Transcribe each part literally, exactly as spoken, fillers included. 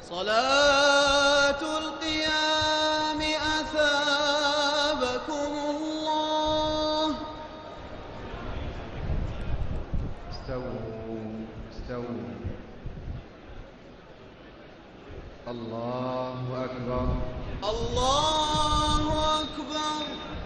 صلاة القيام أثابكم الله. استووا استووا. الله أكبر الله أكبر.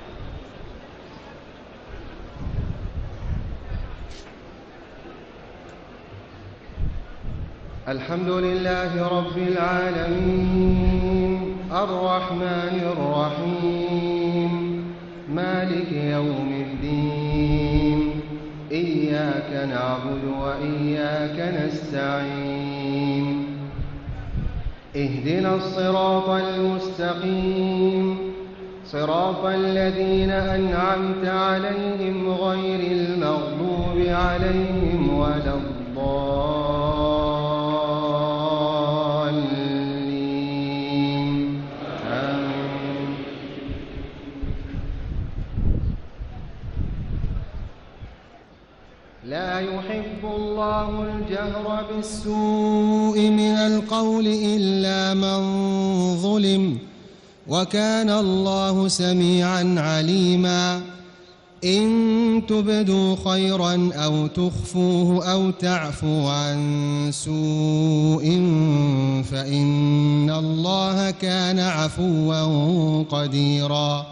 الحمد لله رب العالمين الرحمن الرحيم مالك يوم الدين إياك نعبد وإياك نستعين اهدنا الصراط المستقيم صراط الذين أنعمت عليهم غير المغضوب عليهم ولا الضالين آمين. لا يحب الله الجهر بالسوء من القول إلا من ظلم وكان الله سميعا عليما. إن تبدوا خيرا أو تخفوه أو تعفوا عن سوء فإن الله كان عفوا قديرا.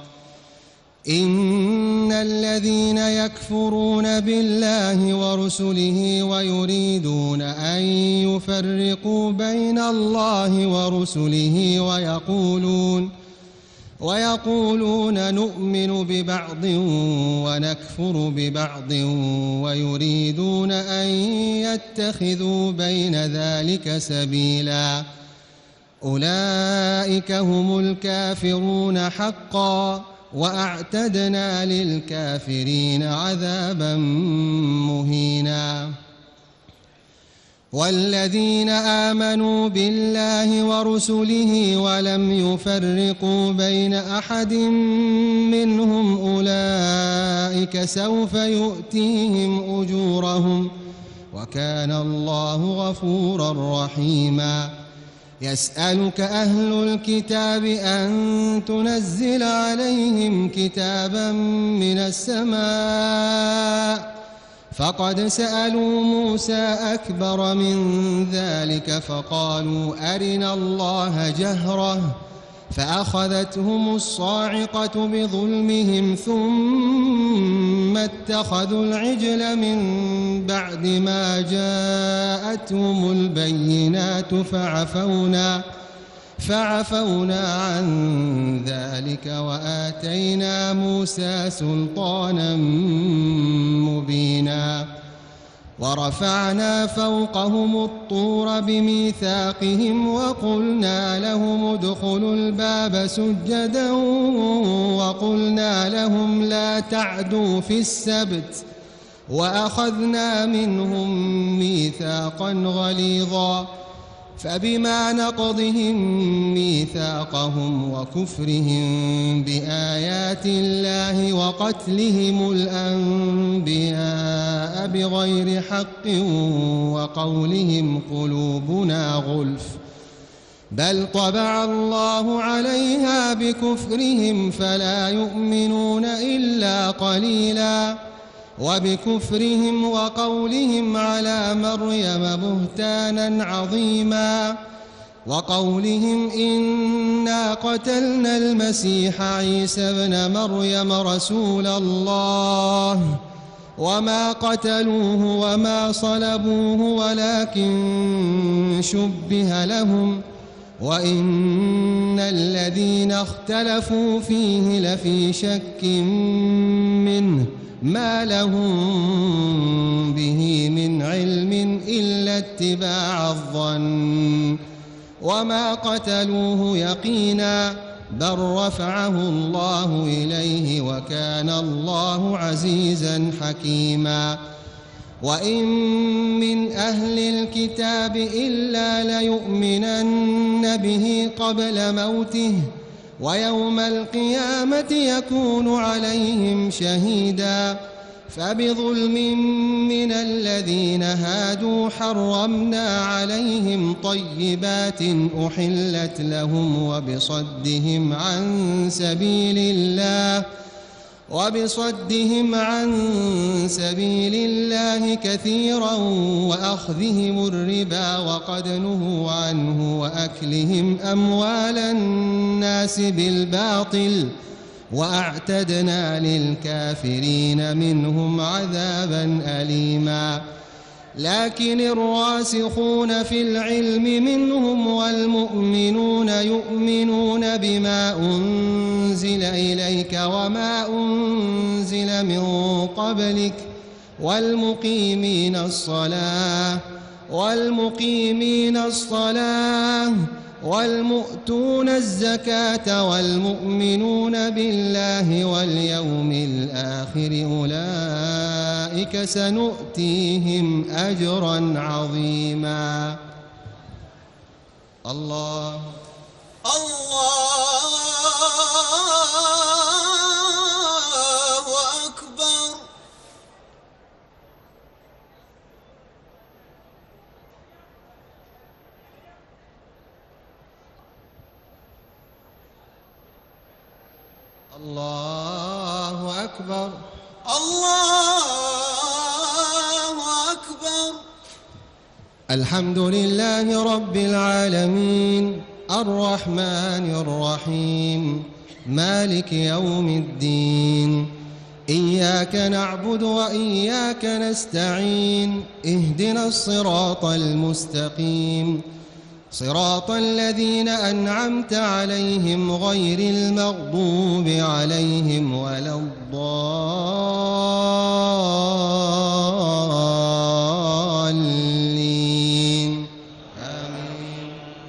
إن الذين يكفرون بالله ورسله ويريدون أن يفرقوا بين الله ورسله ويقولون ويقولون نؤمن ببعض ونكفر ببعض ويريدون أن يتخذوا بين ذلك سبيلا. أولئك هم الكافرون حقا وأعتدنا للكافرين عذابا مهينا. والذين آمنوا بالله ورسله ولم يفرقوا بين أحد منهم أولئك سوف يؤتيهم أجورهم وكان الله غفورا رحيما. يسألك أهل الكتاب أن تنزل عليهم كتابا من السماء فقد سألوا موسى أكبر من ذلك فقالوا أرنا الله جهرة فأخذتهم الصاعقة بظلمهم ثم اتخذوا العجل من بعد ما جاءتهم البينات فعفونا فعفونا عن ذلك وآتينا موسى سلطانا مبينا. ورفعنا فوقهم الطور بميثاقهم وقلنا لهم ادخلوا الباب سجدا وقلنا لهم لا تعدوا في السبت وأخذنا منهم ميثاقا غليظا. فبما نقضهم ميثاقهم وكفرهم بآيات الله وقتلهم الأنبياء بغير حق وقولهم قلوبنا غلف بل طبع الله عليها بكفرهم فلا يؤمنون إلا قليلا. وبكفرهم وقولهم على مريم بهتانا عظيما وقولهم إنا قتلنا المسيح عيسى ابن مريم رسول الله وما قتلوه وما صلبوه ولكن شبه لهم وإن الذين اختلفوا فيه لفي شك منه ما لهم به من علم إلا اتباع الظن وما قتلوه يقينا بل رفعه الله إليه وكان الله عزيزا حكيما. وإن من أهل الكتاب إلا ليؤمنن به قبل موته ويوم القيامة يكون عليهم شهيدا. فبظلم من الذين هادوا حرمنا عليهم طيبات أحلت لهم وبصدهم عن سبيل الله وبصدهم عن سبيل الله كثيرا وأخذهم الربا وقد نهوا عنه وأكلهم أموال الناس بالباطل وأعتدنا للكافرين منهم عذابا أليما. لكن الراسخون في العلم منهم والمؤمنون يؤمنون بما أنزل إليك وما أنزل من قبلك والمقيمين الصلاة والمقيمين الصلاة والمؤتون الزكاة والمؤمنون بالله واليوم الآخر أولئك سنؤتيهم أجرا عظيما. الله الله أكبر. الله أكبر. الله أكبر. الحمد لله رب العالمين الرحمن الرحيم مالك يوم الدين. إياك نعبد وإياك نستعين. اهدنا الصراط المستقيم صراط الذين أنعمت عليهم غير المغضوب عليهم ولا الضالين. آمين.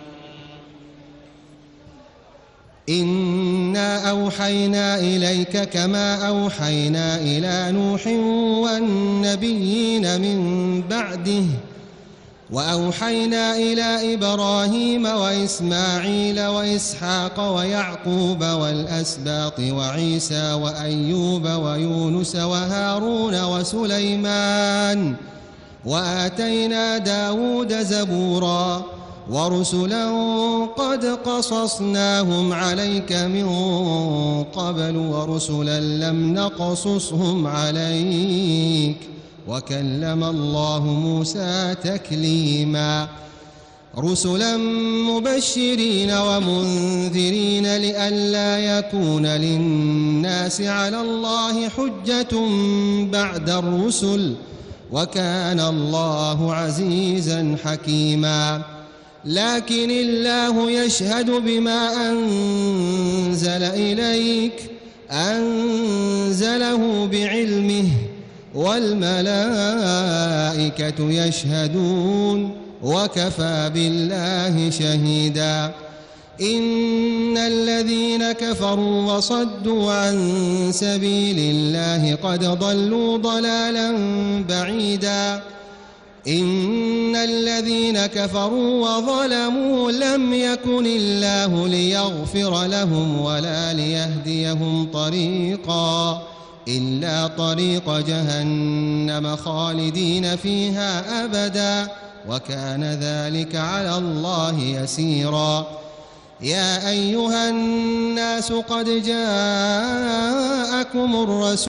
إنا أوحينا إليك كما أوحينا إلى نوح والنبيين من بعده وأوحينا إلى إبراهيم وإسماعيل وإسحاق ويعقوب والأسباط وعيسى وأيوب ويونس وهارون وسليمان وآتينا داود زبورا ورسلا قد قصصناهم عليك من قبل ورسلا لم نقصصهم عليك وكلم الله موسى تكليما. رسلا مبشرين ومنذرين لئلا يكون للناس على الله حجة بعد الرسل وكان الله عزيزا حكيما. لكن الله يشهد بما أنزل إليك أنزله بعلمه والملائكة يشهدون وكفى بالله شهيدا. إن الذين كفروا وصدوا عن سبيل الله قد ضلوا ضلالا بعيدا. إن الذين كفروا وظلموا لم يكن الله ليغفر لهم ولا ليهديهم طريقا إلا طريق جهنم خالدين فيها أبدا وكان ذلك على الله يسيرا. يا أيها الناس قد جاءكم الرسول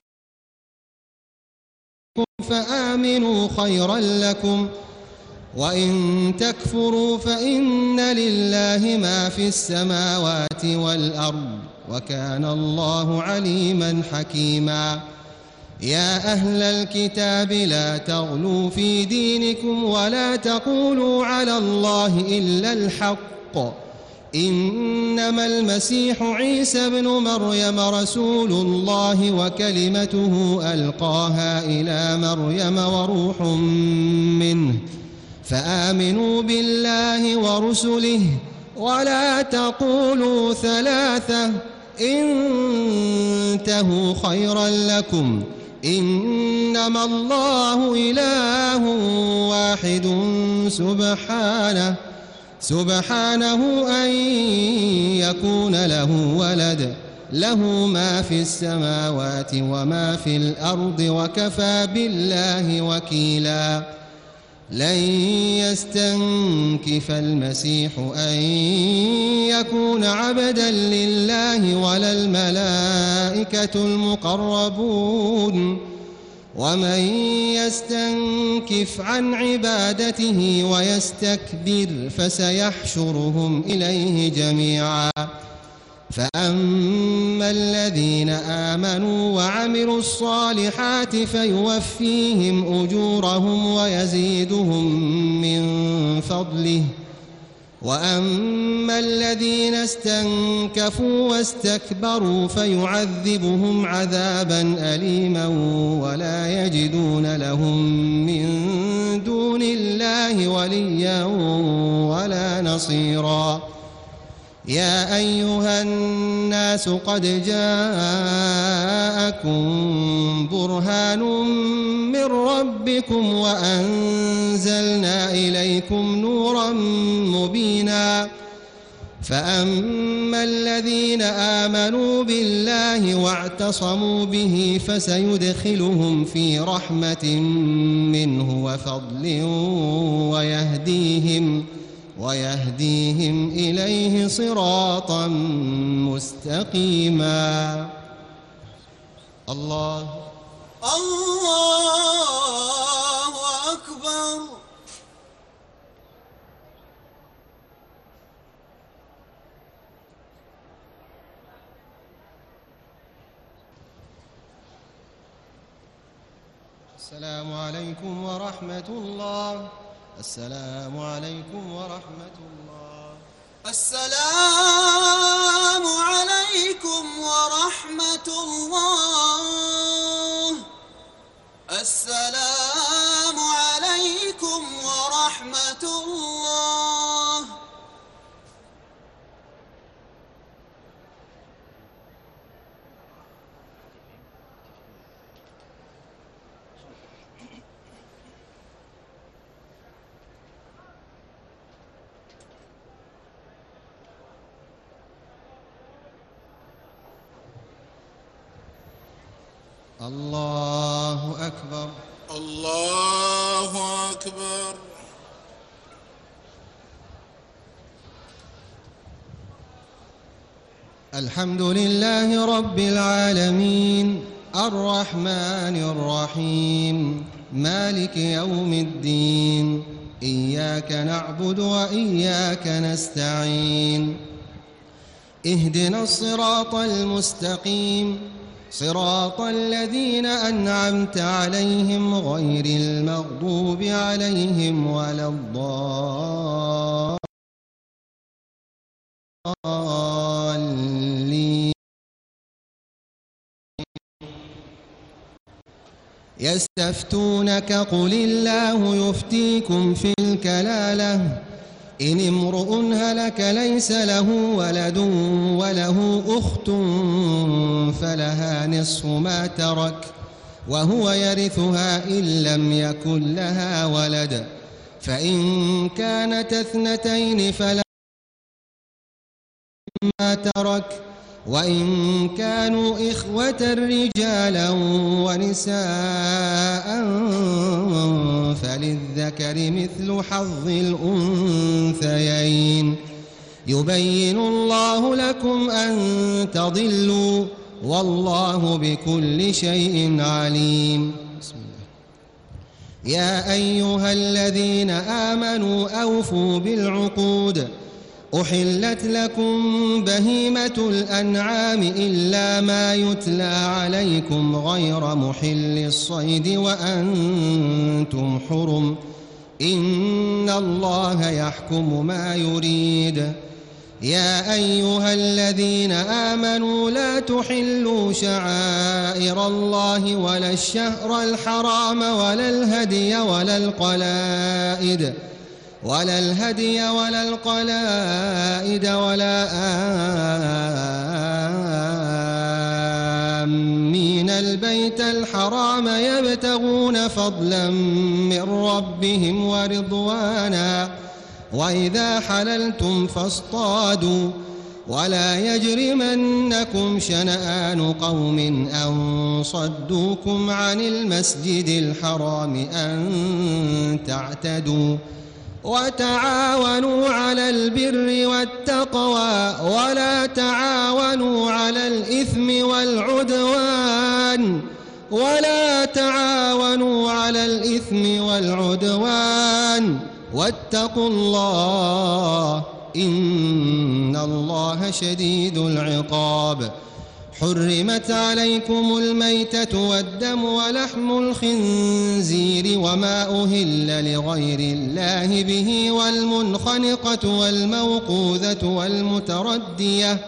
فآمنوا خيرا لكم وإن تكفروا فإن لله ما في السماوات والأرض وكان الله عليما حكيما. يا أهل الكتاب لا تغلوا في دينكم ولا تقولوا على الله إلا الحق. إنما المسيح عيسى ابن مريم رسول الله وكلمته ألقاها إلى مريم وروح منه فآمنوا بالله ورسله ولا تقولوا ثلاثة انتهوا خيرا لكم إنما الله إله واحد سبحانه سبحانه أن يكون له ولد له ما في السماوات وما في الأرض وكفى بالله وكيلا لن يستنكف المسيح أن يكون عبدا لله ولا الملائكة المقربون ومن يستنكف عن عبادته ويستكبر فسيحشرهم إليه جميعا فأما الذين آمنوا وعملوا الصالحات فيوفيهم أجورهم ويزيدهم من فضله وأما الذين استنكفوا واستكبروا فيعذبهم عذابا أليما ولا يجدون لهم من دون الله وليا ولا نصيرا يا أيها الناس قد جاءكم برهان من ربكم وأنزلنا إليكم نورا مبينا فأما الذين آمنوا بالله واعتصموا به فسيدخلهم في رحمة منه وفضل ويهديهم ويهديهم إليه صراطا مستقيما الله الله أكبر. السلام عليكم ورحمة الله. السلام عليكم ورحمة الله. السلام عليكم ورحمة الله. السلام عليكم ورحمة الله. الله أكبر. الله أكبر. الحمد لله رب العالمين الرحمن الرحيم مالك يوم الدين إياك نعبد وإياك نستعين اهدنا الصراط المستقيم صراط الذين أنعمت عليهم غير المغضوب عليهم ولا الضالين. يستفتونك قل الله يفتيكم في الكلالة إن امرؤ هلك ليس له ولد وله أخت فلها نصف ما ترك وهو يرثها إن لم يكن لها ولد فإن كانت اثنتين فلها ما ترك وإن كانوا إخوة رجالا ونساء فللذكر مثل حظ الأنثيين يبين الله لكم أن تضلوا والله بكل شيء عليم. بسم الله. يا أيها الذين آمنوا أوفوا بالعقود أحلت لكم بهيمة الأنعام إلا ما يتلى عليكم غير محل الصيد وأنتم حرم إن الله يحكم ما يريد. يا أيها الذين آمنوا لا تحلوا شعائر الله ولا الشهر الحرام ولا الهدي ولا القلائد ولا الهدي ولا القلائد ولا آمين البيت الحرام يبتغون فضلا من ربهم ورضوانا وإذا حللتم فاصطادوا ولا يجرمنكم شنآن قوم أن صدوكم عن المسجد الحرام أن تعتدوا وتعاونوا على البر والتقوى ولا تعاونوا على الإثم والعدوان ولا تعاونوا على الإثم والعدوان واتقوا الله إن الله شديد العقاب. حرمت عليكم الميتة والدم ولحم الخنزير وما أهل لغير الله به والمنخنقة والموقوذة والمتردية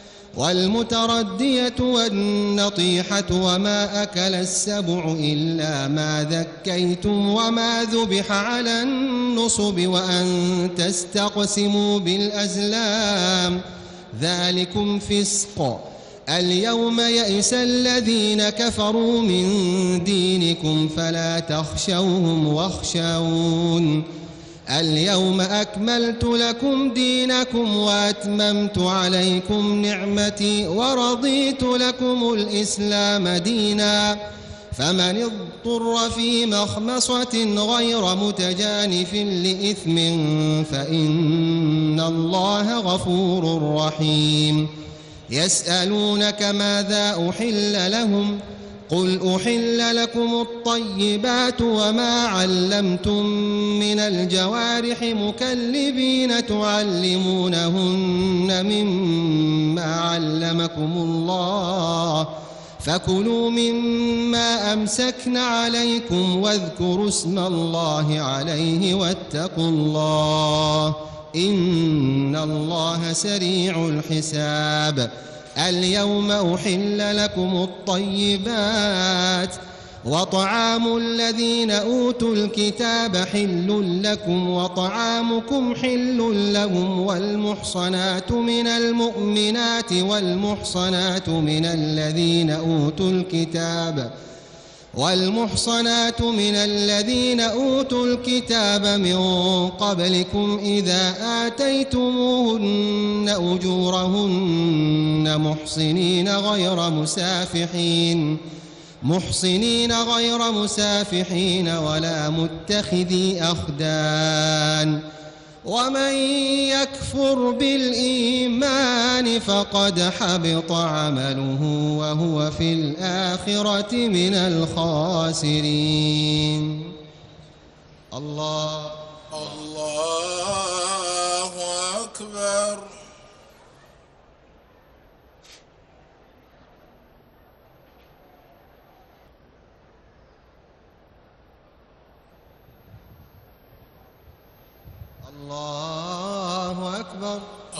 والمتردية والنطيحة وما أكل السبع إلا ما ذكيتم وما ذبح على النصب وأن تستقسموا بالأزلام ذلكم فسق. اليوم يئس الذين كفروا من دينكم فلا تخشوهم واخشون. اليوم أكملت لكم دينكم وأتممت عليكم نعمتي ورضيت لكم الإسلام دينا. فمن اضطر في مخمصة غير متجانف لإثم فإن الله غفور رحيم. يسألونك ماذا أحل لهم قل أحل لكم الطيبات وما علمتم من الجوارح مكلبين تعلمونهن مما علمكم الله فكلوا مما أمسكن عليكم واذكروا اسم الله عليه واتقوا الله إن الله سريع الحساب. اليوم أحل لكم الطيبات وطعام الذين أوتوا الكتاب حل لكم وطعامكم حل لهم والمحصنات من المؤمنات والمحصنات من الذين أوتوا الكتاب والمحصنات من الذين أوتوا الكتاب من قبلكم إذا آتيتموهن أجورهن محصنين غير مسافحين محصنين غير مسافحين ولا متخذي أخدان. ومن يكفر بالإيمان فقد حبط عمله وهو في الآخرة من الخاسرين. الله الله أكبر. الله أكبر.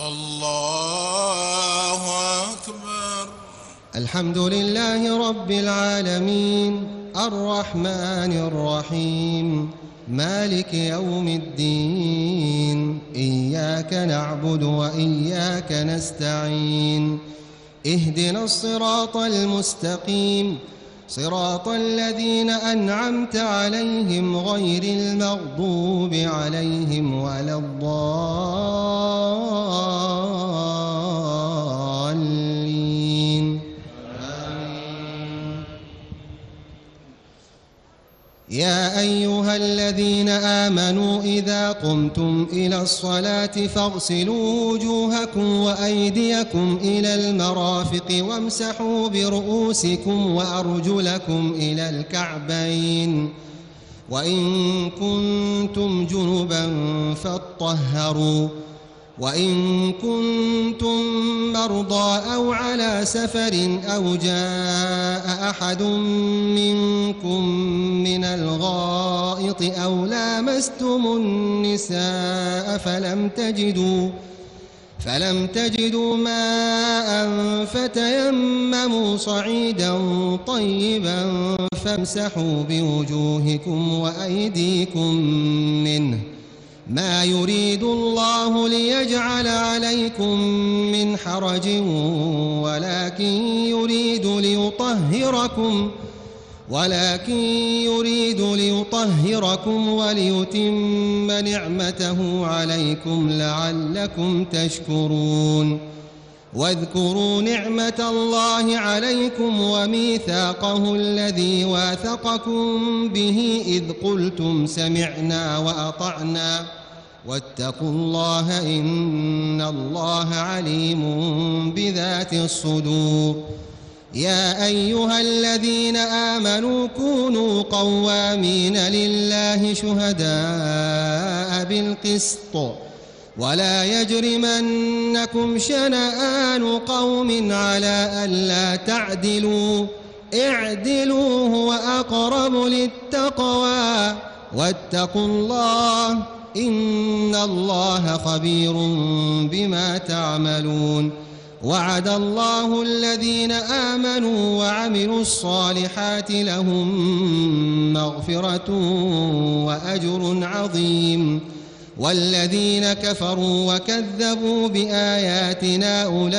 الله أكبر. الحمد لله رب العالمين الرحمن الرحيم مالك يوم الدين إياك نعبد وإياك نستعين اهدنا الصراط المستقيم صراط الذين أنعمت عليهم غير المغضوب عليهم ولا الضالين آمين. يا أيها الذين آمنوا إذا قمتم إلى الصلاة فاغسلوا وجوهكم وأيديكم إلى المرافق وامسحوا برؤوسكم وأرجلكم إلى الكعبين وإن كنتم جنبا فاطهروا وإن كنتم مرضى أو على سفر أو جاء أحد منكم من الغائط أو لامستم النساء فلم تجدوا فلم تجدوا ماء فتيمموا صعيدا طيبا فامسحوا بوجوهكم وأيديكم منه ما يريد الله ليجعل عليكم من حرج ولكن يريد ليطهركم ولكن يريد ليطهركم وليتم نعمته عليكم لعلكم تشكرون واذكروا نعمة الله عليكم وميثاقه الذي واثقكم به إذ قلتم سمعنا وأطعنا واتقوا الله إن الله عليم بذات الصدور. يا أيها الذين آمنوا كونوا قوامين لله شهداء بالقسط ولا يجرمنكم شنآن قوم على ألا تعدلوا اعدلوا هو أقرب للتقوى واتقوا الله إن الله خبير بما تعملون. وعد الله الذين آمنوا وعملوا الصالحات لهم مغفرة وأجر عظيم والذين كفروا وكذبوا بآياتنا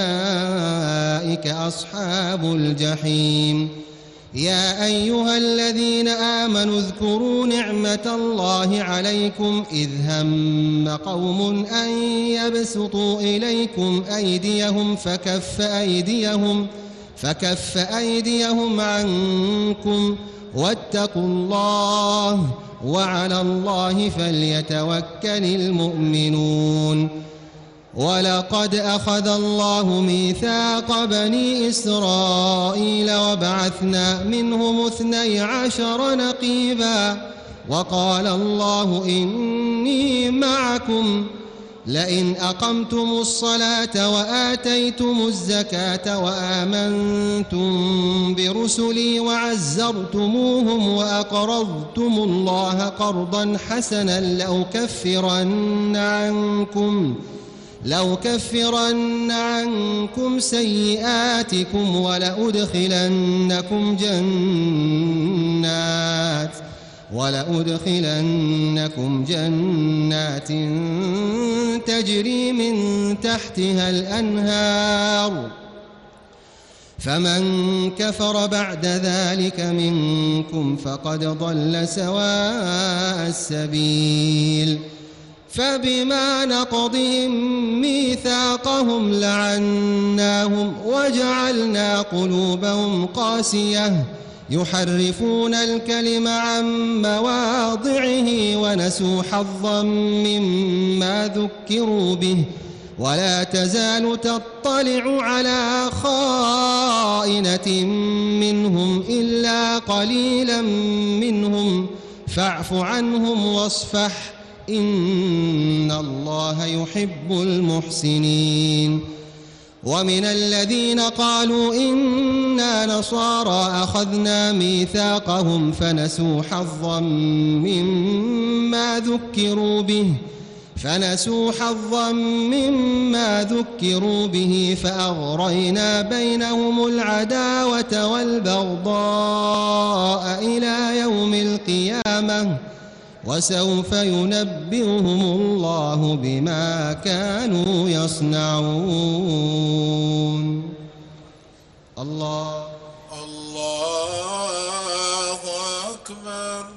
أولئك أصحاب الجحيم. يا أيها الذين آمنوا اذكروا نعمة الله عليكم إذ هم قوم أن يبسطوا إليكم أيديهم فكف أيديهم فكف أيديهم عنكم واتقوا الله وعلى الله فليتوكل المؤمنون. ولقد أخذ الله ميثاق بني إسرائيل وبعثنا منهم اثني عشر نقيبا وقال الله إني معكم لئن أقمتم الصلاة وآتيتم الزكاة وآمنتم برسلي وعزرتموهم وأقرضتم الله قرضا حسنا لأكفرن عنكم لو كفرن عنكم سيئاتكم ولأدخلنكم جنات ولأدخلنكم جنات تجري من تحتها الأنهار فمن كفر بعد ذلك منكم فقد ضل سواء السبيل. فبما نقضهم ميثاقهم لعناهم وجعلنا قلوبهم قاسية يحرفون الكلم عن مواضعه ونسوا حظا مما ذكروا به ولا تزال تطلع على خائنة منهم إلا قليلا منهم فاعف عنهم واصفح إن الله يحب المحسنين. ومن الذين قالوا إنا نصارى أخذنا ميثاقهم فنسوا حظا مما ذكروا به فنسوا حظا مما ذكروا به فأغرينا بينهم العداوة والبغضاء إلى يوم القيامة وسوف ينبئهم الله بما كانوا يصنعون. الله الله أكبر.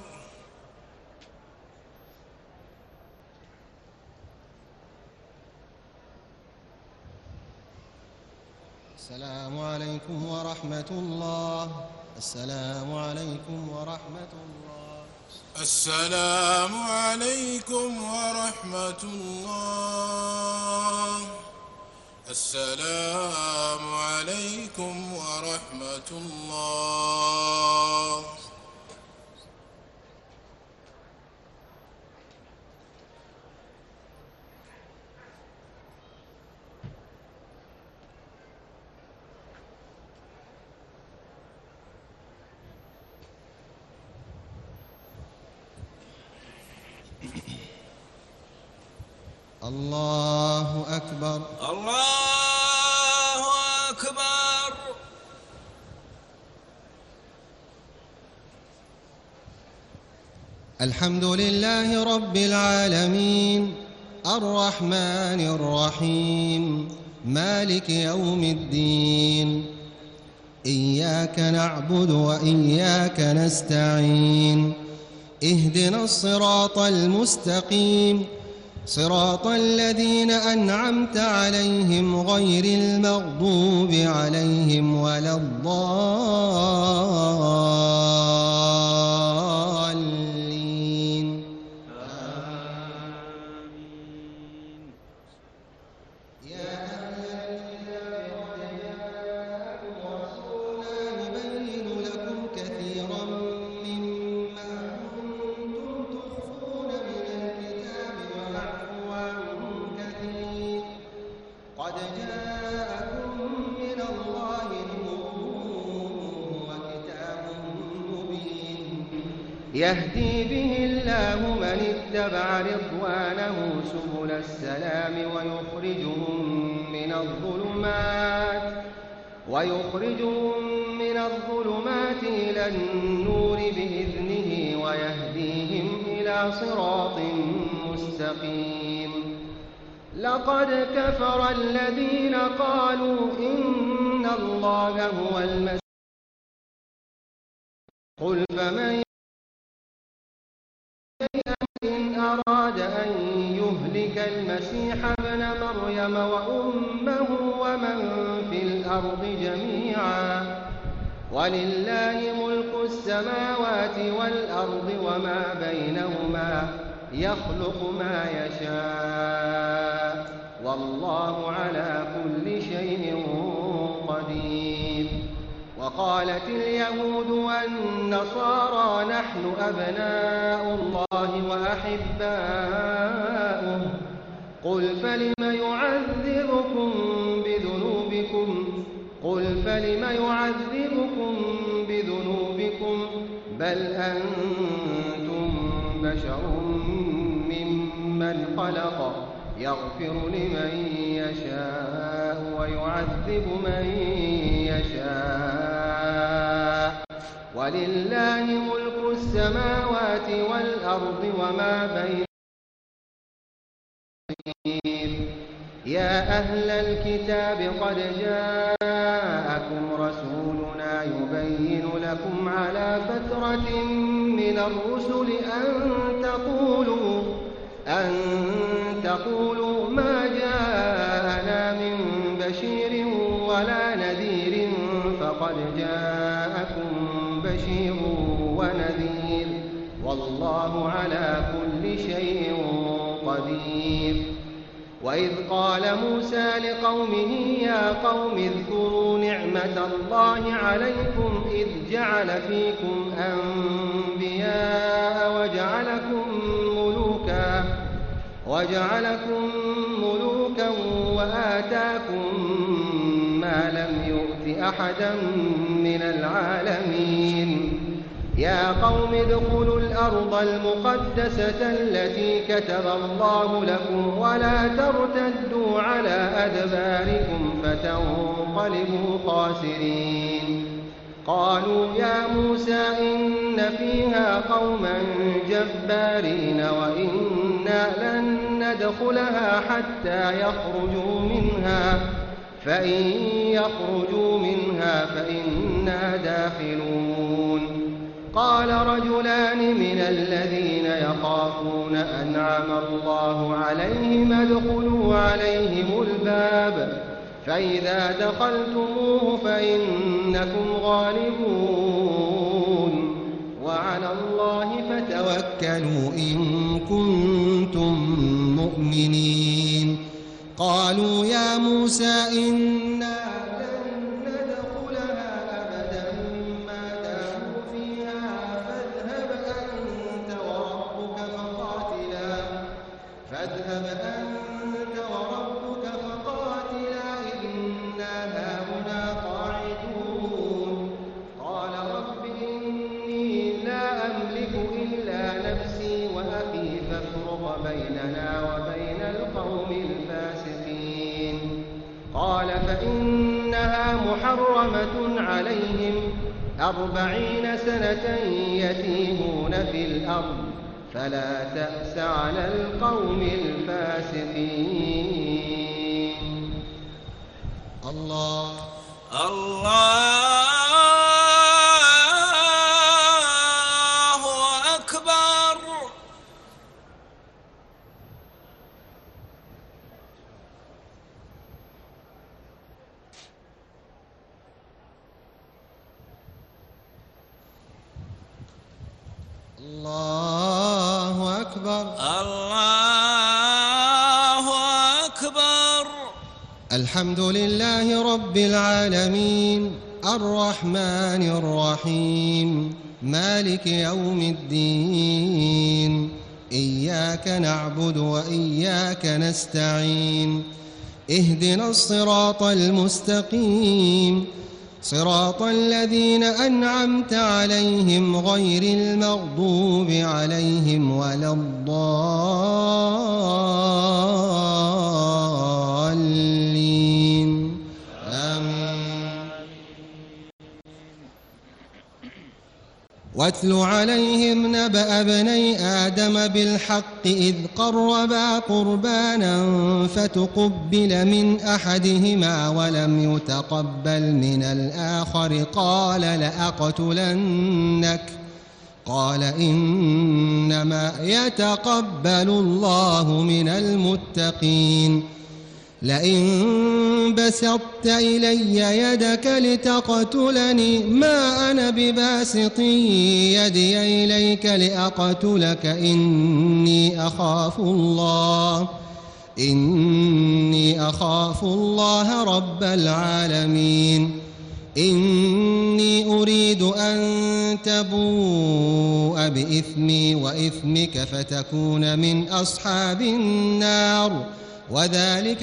السلام عليكم ورحمة الله. السلام عليكم ورحمة الله. السلام عليكم ورحمة الله. السلام عليكم ورحمة الله. الله أكبر. الله أكبر. الحمد لله رب العالمين الرحمن الرحيم مالك يوم الدين إياك نعبد وإياك نستعين اهدنا الصراط المستقيم صراط الذين أنعمت عليهم غير المغضوب عليهم ولا الضالين. آمين. يا أهل الكتاب قد جاءكم رسولنا يبين لكم كثيرا مما كنتم تخفون من الكتاب ويعفو عن كثير. قد جاءكم من الله نور وكتاب مبين يهدي به الله من اتبع رضوانه سبل السلام ويخرجهم من الظلمات ويخرجهم من الظلمات إلى النور بإذنه ويهديهم إلى صراط مستقيم. لقد كفر الذين قالوا إن الله هو المسيح قل فمن إن أراد أن يهلك المسيح ابن مريم وأمه ومن في الأرض جميعا ولله ملك السماوات والأرض وما بينهما يخلق ما يشاء والله على كل شيء قدير. وقالت اليهود والنصارى نحن أبناء الله وأحباؤه قل فلم يعذبكم بذنوبكم قل فلم يعذبكم بذنوبكم بل أنتم بشر ممن خلق يغفر لمن يشاء ويعذب من يشاء ولله ملك السماوات والأرض وما بينهما. يا أهل الكتاب قد جاءكم رسولنا يبين لكم على فترة من الرسل أن تقولوا أن تقولوا ما جاءنا من بشير ولا نذير فقد جاءكم بشير ونذير والله على كل شيء قدير. وإذ قال موسى لقومه يا قوم اذكروا نعمة الله عليكم إذ جعل فيكم أنبياء وجعلكم ملوكا وجعلكم ملوكا وآتاكم ما لم يؤت أحدا من العالمين. يا قوم ادخلوا الأرض المقدسة التي كتب الله لكم ولا ترتدوا على أدباركم فتنقلبوا خاسرين. قالوا يا موسى إن فيها قوما جبارين وإنا لن ندخلها حتى يخرجوا منها فإن يخرجوا منها فإنا داخلون. قال رجلان من الذين يخافون أنعم الله عليهم ادخلوا عليهم الباب فإذا دخلتموه فإنكم غالبون وعلى الله فتوكلوا إن كنتم مؤمنين. قالوا يا موسى إنا لن ندخلها أبدا ما داموا فيها فاذهب أنت وربك فقاتلا فاذهب أنت وربك فقاتلا إنا هاهنا قاعدون. قال رب إني لا أملك إلا نفسي وأخي فافرق بيننا وبين القوم الفاسقين. قال فإنها محرمة عليهم أربعين سنة يتيهون في الأرض فلا تأس على القوم الفاسقين. الله الله أكبر. الله أكبر. الله أكبر. الحمد لله رب العالمين الرحمن الرحيم مالك يوم الدين إياك نعبد وإياك نستعين اهدنا الصراط المستقيم صراط الذين أنعمت عليهم غير المغضوب عليهم ولا الضالين آمين. واتل عليهم نبأ ابني آدم بالحق إذ قربا قربانا فتقبل من أحدهما ولم يتقبل من الآخر قال لأقتلنك قال إنما يتقبل الله من المتقين لئن بسطت إلي يدك لتقتلني ما أنا بباسط يدي إليك لأقتلك إني أخاف الله إني أخاف الله رب العالمين إني أريد أن تبوء بإثمي وإثمك فتكون من أصحاب النار وذلك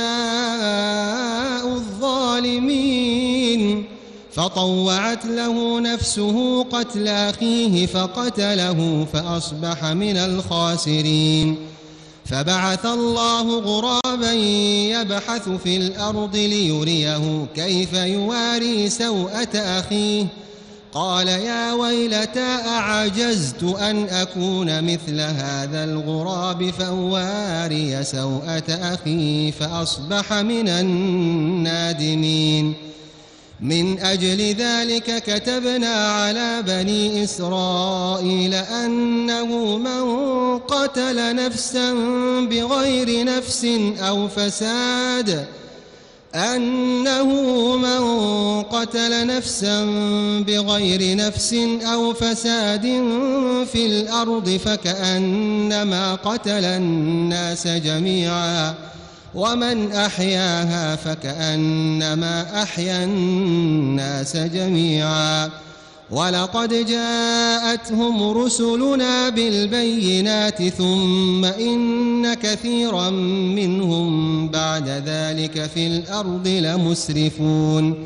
جزاء الظالمين فطوعت له نفسه قتل أخيه فقتله فأصبح من الخاسرين فبعث الله غرابا يبحث في الأرض ليريه كيف يواري سوءة أخيه قال يا ويلتى أعجزت أن أكون مثل هذا الغراب فأواري سوءة أخي فأصبح من النادمين من أجل ذلك كتبنا على بني إسرائيل أنه من قتل نفسا بغير نفس أو فساد أنه من قتل نفسا بغير نفس أو فساد في الأرض فكأنما قتل الناس جميعا ومن أحياها فكأنما أحيا الناس جميعا ولقد جاءتهم رسلنا بالبينات ثم إن كثيرا منهم بعد ذلك في الأرض لمسرفون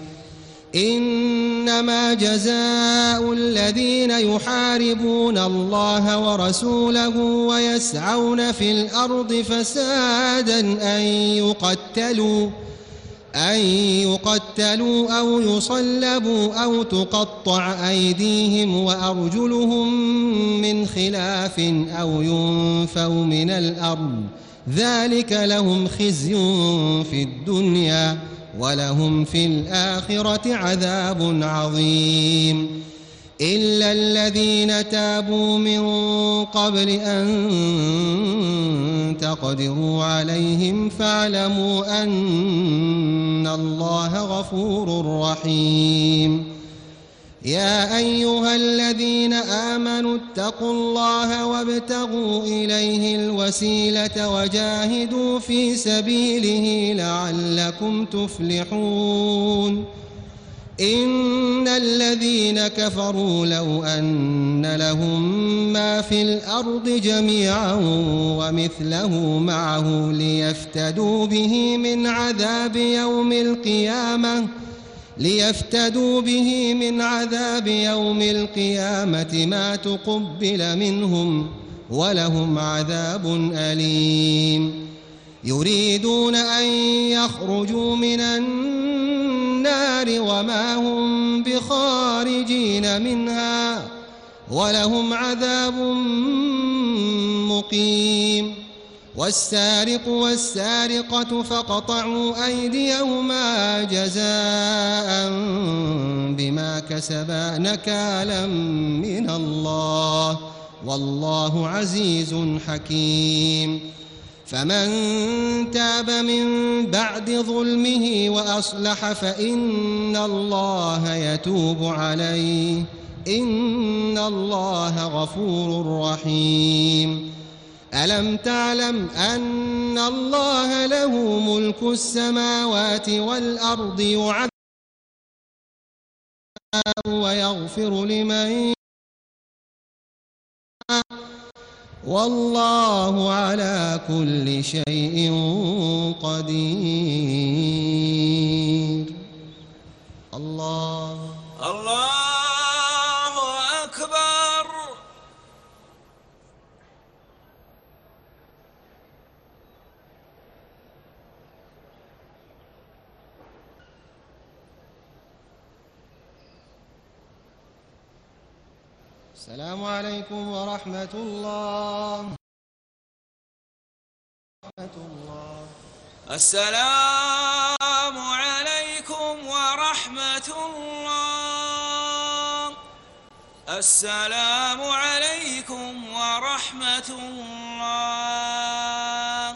إنما جزاء الذين يحاربون الله ورسوله ويسعون في الأرض فسادا أن يقتلوا أن يقتلوا أو يصلبوا أو تقطع أيديهم وأرجلهم من خلاف أو ينفوا من الأرض ذلك لهم خزي في الدنيا ولهم في الآخرة عذاب عظيم إلا الذين تابوا من قبل أن تقدروا عليهم فاعلموا أن الله غفور رحيم يا أيها الذين آمنوا اتقوا الله وابتغوا إليه الوسيلة وجاهدوا في سبيله لعلكم تفلحون إن الذين كفروا لو أن لهم ما في الأرض جميعا ومثله معه ليفتدوا به من عذاب يوم القيامة ليفتدوا به من عذاب يوم القيامة ما تقبل منهم ولهم عذاب أليم يريدون أن يخرجوا من النار وما هم بخارجين منها ولهم عذاب مقيم والسارق والسارقة فاقطعوا أيديهما جزاء بما كسبا نكالا من الله والله عزيز حكيم فمن تاب من بعد ظلمه وأصلح فإن الله يتوب عليه إن الله غفور رحيم. ألم تعلم أن الله له ملك السماوات والأرض يعذب ويغفر لمن والله على كل شيء قدير. الله الله أكبر. السلام عليكم ورحمة الله. السلام عليكم ورحمة الله. السلام عليكم ورحمة الله.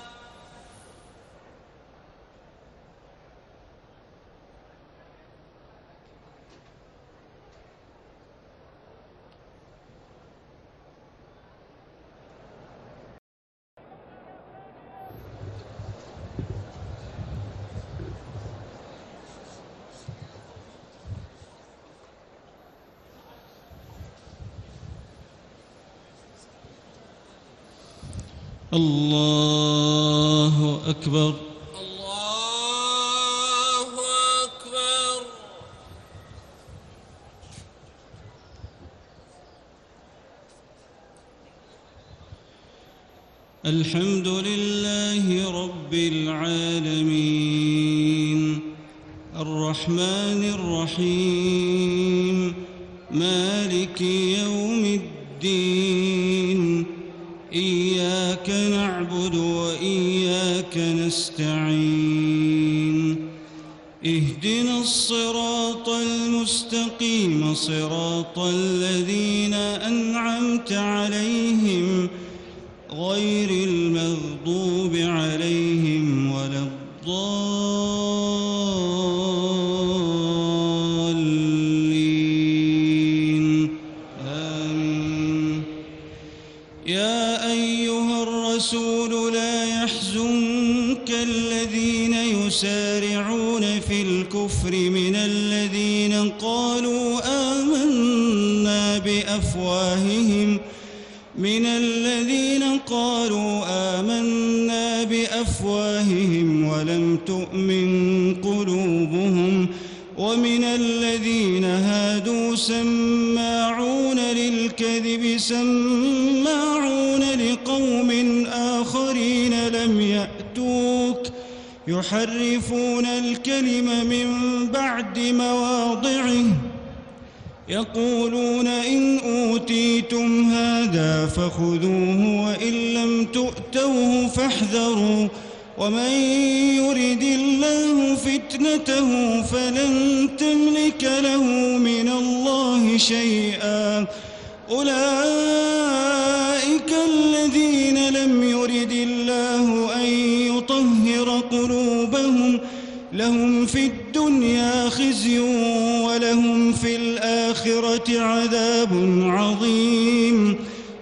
الله أكبر. الله أكبر. الحمد لله رب العالمين الرحمن الرحيم مالك يوم الدين إياك نعبد وإياك نستعين اهدنا الصراط المستقيم صراط الذين أنعمت عليهم غير المغضوب عليهم ولا الضالين آمين. يا أيها الرسول لا يحزنك الذين يسارعون في الكفر من الذين قالوا آمنا بأفواههم من الذين قالوا آمنا بأفواههم ولم تؤمن قلوبهم ومن الذين هادوا سماعون للكذب سماعون لقوم آخرين لم يأتوك يحرفون الكلم من بعد مواضعه يقولون إن أوتيتم هذا فخذوه وإن لم تؤتوه فاحذروا ومن يرد الله فتنته فلن تملك له من الله شيئا أولئك الذين لم يرد الله أن يطهر قلوبهم لهم في الدنيا خزي ولهم في الآخرة عذاب عظيم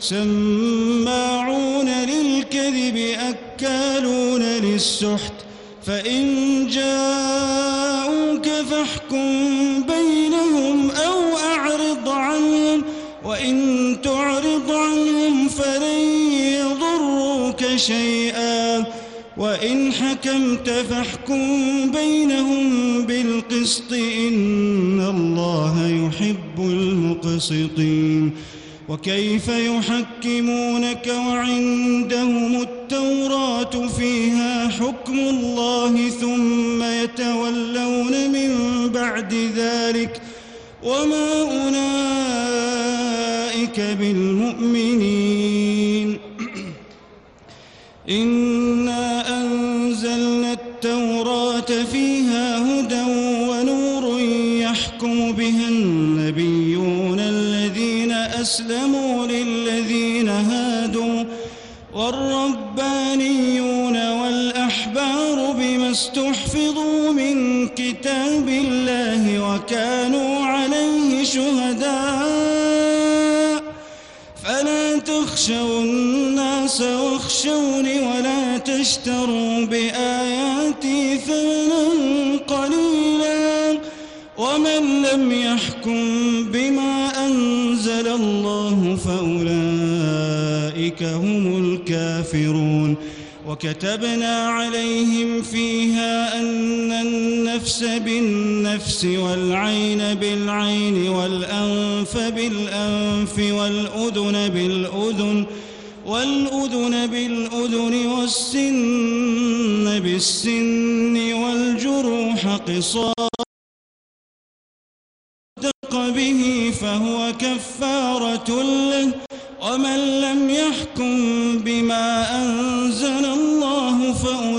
سماعون للكذب أكالون للسحت فإن جاءوك فاحكم بينهم أو أعرض عنهم وإن تعرض عنهم فلن يضروك شيئا وإن حكمت فاحكم بينهم بالقسط إن الله يحب المقسطين. وكيف يحكمونك وعندهم التوراة فيها حكم الله ثم يتولون من بعد ذلك وما أولئك بالمؤمنين. إنا أنزلنا التوراة فيها هدى ونور يحكم بها النبيون الذين أسلموا للذين هادوا والربانيون والأحبار بما استحفظوا من كتاب الله وكانوا عليه شهداء واخشوا الناس واخشوني ولا تشتروا بآياتي ثمنا قليلا ومن لم يحكم بما أنزل الله فأولئك هم الكافرون. وكتبنا عليهم فيها أن النفس بالنفس والعين بالعين والأنف بالأنف والأذن بالأذن والأذن بالأذن والسن بالسن والجروح قصاص به فهو كفارة له ومن لم يحكم بما أنزل الله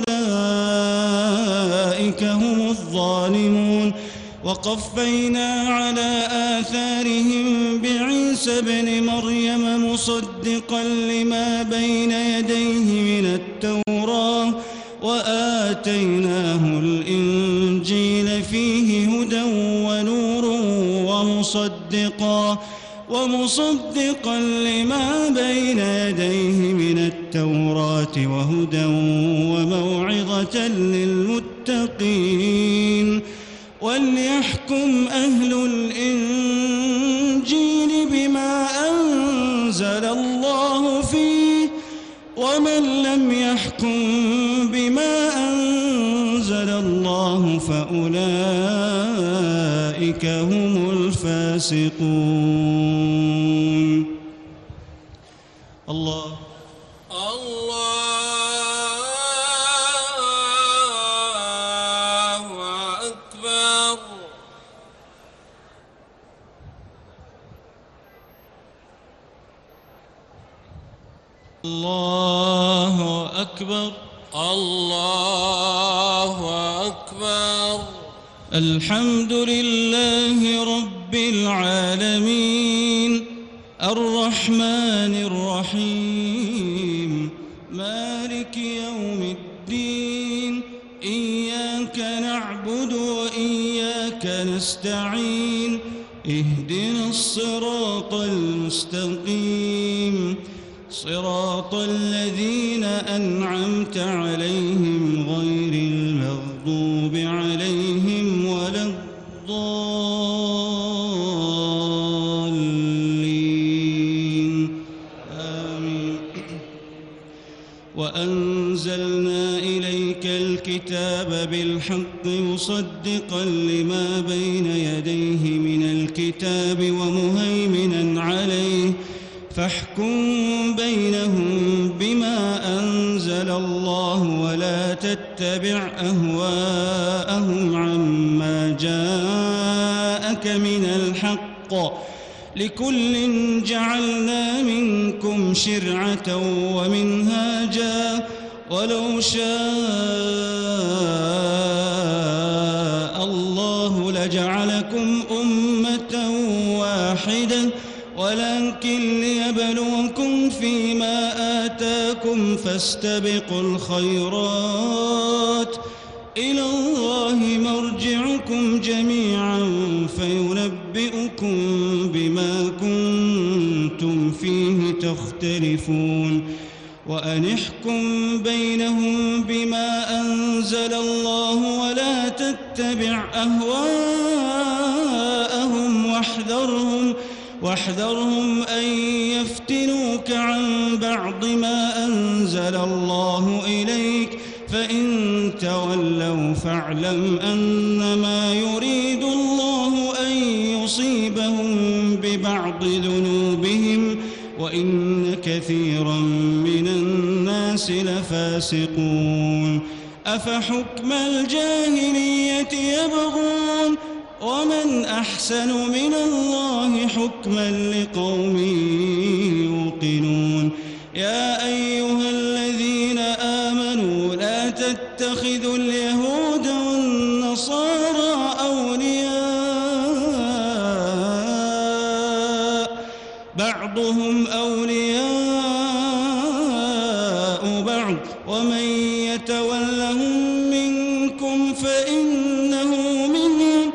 فأولئك هم الظالمون. وقفينا على آثارهم بعيسى ابن مريم مصدقا لما بين يديه من التوراة وآتيناه الإنجيل فيه هدى ونور ومصدقا ومصدقا لما بين يديه من التوراة وهدى وموعظة للمتقين. وليحكم أهل الإنجيل بما أنزل الله فيه ومن لم يحكم بما أنزل الله فأولئك هم الفاسقون. الله الله أكبر. الله أكبر. الله أكبر. الحمد لله رب العالمين الرحمن الرحيم مالك يوم الدين إياك نعبد وإياك نستعين اهدنا الصراط المستقيم صراط الذين أنعمت عليهم غير المغضوب عليهم ولا الضالين آمين. وأنزلنا إليك الكتاب بالحق مصدقا لما بين يديه من الكتاب ومهيمنا عليه فاحكم بينهم بما أنزل الله ولا تتبع أهواءهم عما جاءك من الحق لكل جعلنا منكم شرعة ومنهاجا ولو شاء الله لجعلكم أمة واحدة ولكن ليبلوكم فيما آتاكم فاستبقوا الخيرات إلى الله مرجعكم جميعا فينبئكم بما كنتم فيه تختلفون. وأن احكم بينهم بما أنزل الله ولا تتبع أهواءهم واحذرهم واحذرهم أن يفتنوك عن بعض ما أنزل الله إليك فإن تولوا فاعلم أنما يريد الله أن يصيبهم ببعض ذنوبهم وإن كثيرا من الناس لفاسقون. أفحكم الجاهلية يبغون ومن أحسن من الله حكما لقوم يوقنون. يا أيها الذين آمنوا لا تتخذوا اليهود والنصارى أولياء بعضهم أولياء بعض ومن يتولهم منكم فإنه منهم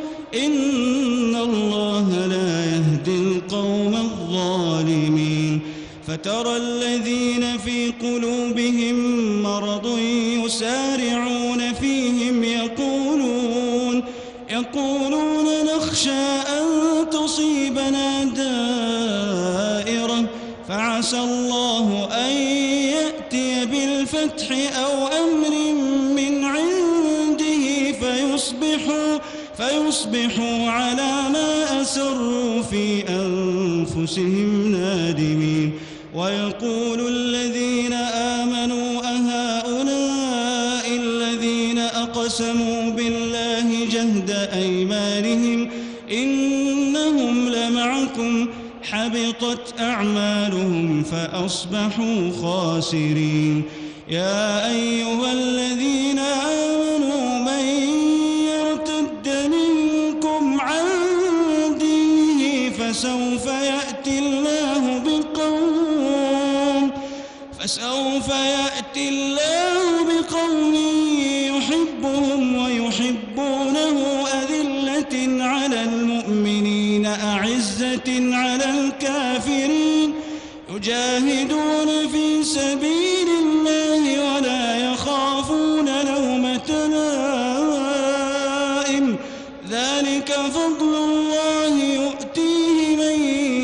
إن الله لا يهدي القوم الظالمين. وترى الذين في قلوبهم مرض يسارعون فيهم يقولون يقولون نخشى أن تصيبنا دائرة فعسى الله أن يأتي بالفتح أو أمر من عنده فيصبحوا, فيصبحوا على ما أسروا في أنفسهم نادمين. ويقول الذين آمنوا أهؤلاء الذين أقسموا بالله جهد أيمانهم إنهم لمعكم حبطت أعمالهم فأصبحوا خاسرين. يا أيها الذين آمنوا من يرتد منكم عن دينه فسوف يأتي الله بقوم فسوف يأتي الله بقوم يحبهم ويحبونه أذلة على المؤمنين أعزة على الكافرين يجاهدون في سبيل الله ولا يخافون لومة لائم ذلك فضل الله يؤتيه من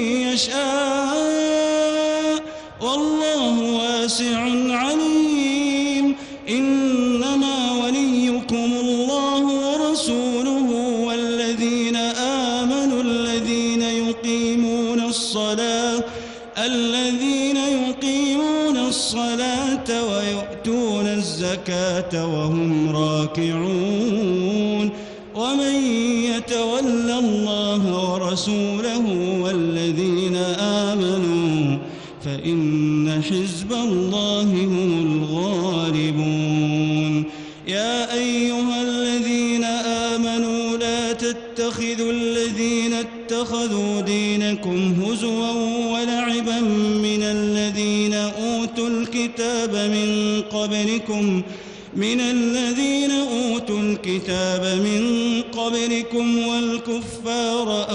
يشاء والله واسع عليم. إنما وليكم الله ورسوله والذين آمنوا الذين يقيمون الصلاة الذين يقيمون الصلاة ويؤتون الزكاة وهم راكعون. ومن يتول الله ورسوله والذين آمنوا فإن حزب الله هم الغالبون. يا أيها الذين آمنوا لا تتخذوا الذين اتخذوا دينكم هزوا ولعبا من الذين أوتوا الكتاب من قبلكم من الذين أوتوا الكتاب من قبلكم والكفار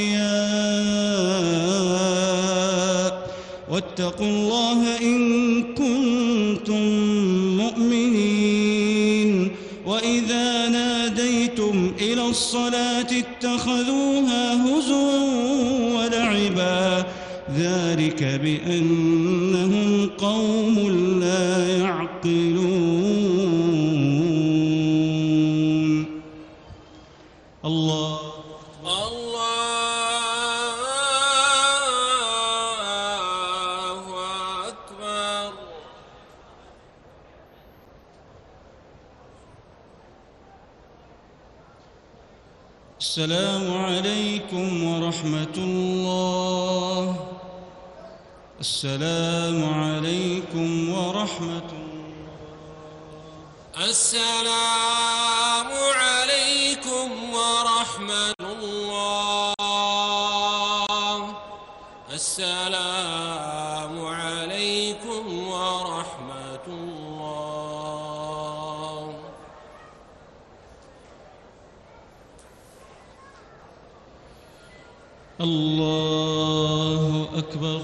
أولياء واتقوا الله إن كنتم مؤمنين. وإذا ناديتم إلى الصلاة اتخذوها هزوا ولعبا ذلك بأنهم قوم لا يعقلون. الله الله أكبر. السلام عليكم ورحمة الله. السلام عليكم ورحمة الله. السلام عليكم ورحمة الله. السلام عليكم ورحمة الله. الله أكبر.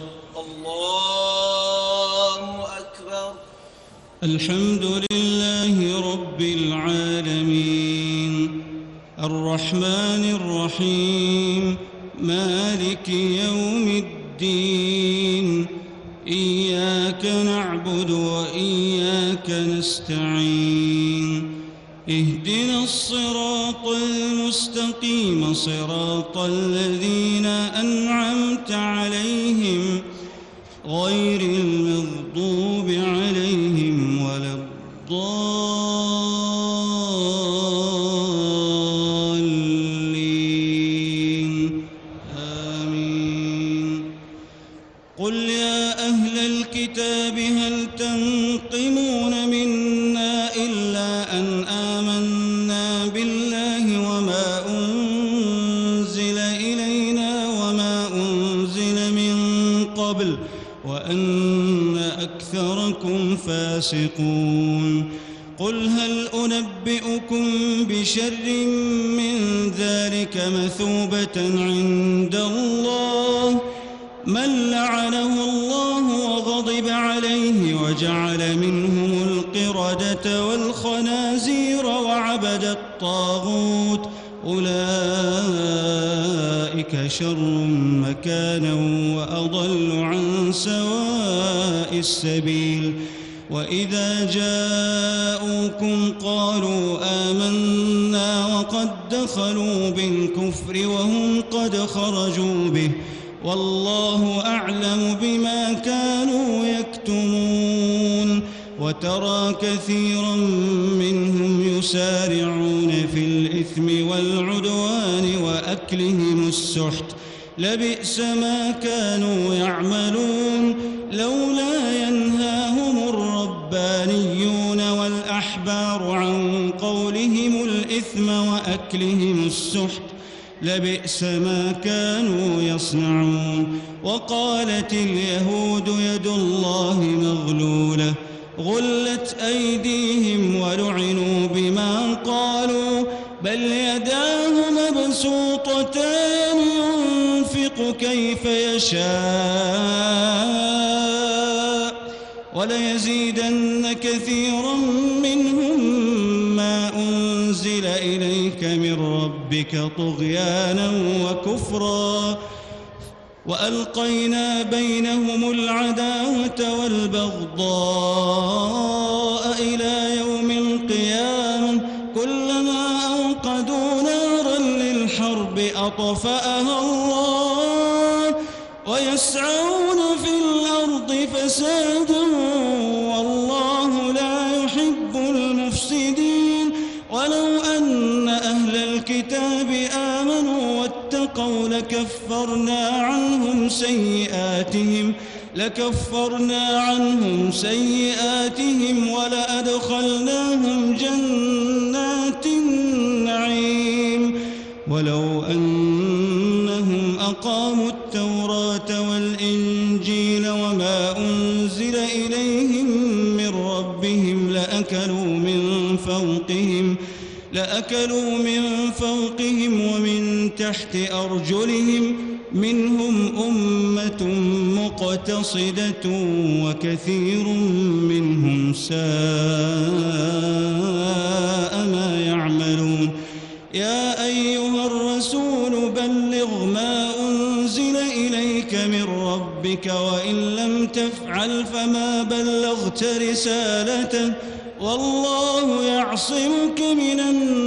الله أكبر. الحمد لله رب العالمين الرحمن الرحيم مالك يوم الدين إياك نعبد وإياك نستعين اهدنا الصراط المستقيم صراط الذين أنعمت عليهم غير المغضوب عليهم ولا الضالين آمين. قل يا أهل الكتاب هل تنقمون منا إلا أن آمنا بالله وما أنزل إلينا وما أنزل من قبل وأن أكثركم فاسقون. قل هل أنبئكم بشر من ذلك مثوبة عند الله من لعنه الله وغضب عليه وجعل منهم القردة والخنازير وعبد الطاغوت أولئك شر مكانا وأضل عن سواء السبيل وإذا جاءوكم قالوا آمنا وقد دخلوا بالكفر وهم قد خرجوا به والله أعلم بما كانوا يكتمون وترى كثيرا منهم يسارعون في الإثم والعدوان وأكلهم السحت لبئس ما كانوا يعملون لولا ينهاهم الربانيون والأحبار عن قولهم الإثم وأكلهم السحت لبئس ما كانوا يصنعون وقالت اليهود يد الله مغلولة غلت أيديهم ولعنوا بما قالوا بل يداه مبسوطتان ينفق كيف يشاء وليزيدن كثيرا منهم ما أنزل إليك من ربك طغيانا وكفرا وألقينا بينهم العداوة والبغضاء إلى يوم القيامة كلما أوقدوا نارا للحرب أطفأها الله ويسعون في الأرض فسادا والله لا يحب المفسدين ولو أن أهل الكتاب آمنوا واتقوا لكفرنا عنهم سيئاتهم لكفرنا عنهم سيئاتهم ولأدخلناهم جنات النعيم ولو أنهم أقاموا التوراة والإنجيل وما أنزل إليهم من ربهم لأكلوا من فوقهم لأكلوا من فوقهم ومن تحت أرجلهم منهم أمة مقتصدة وكثير منهم ساء ما يعملون يا أيها الرسول بلغ ما أنزل إليك من ربك وإن لم تفعل فما بلغت رسالته والله يعصمك من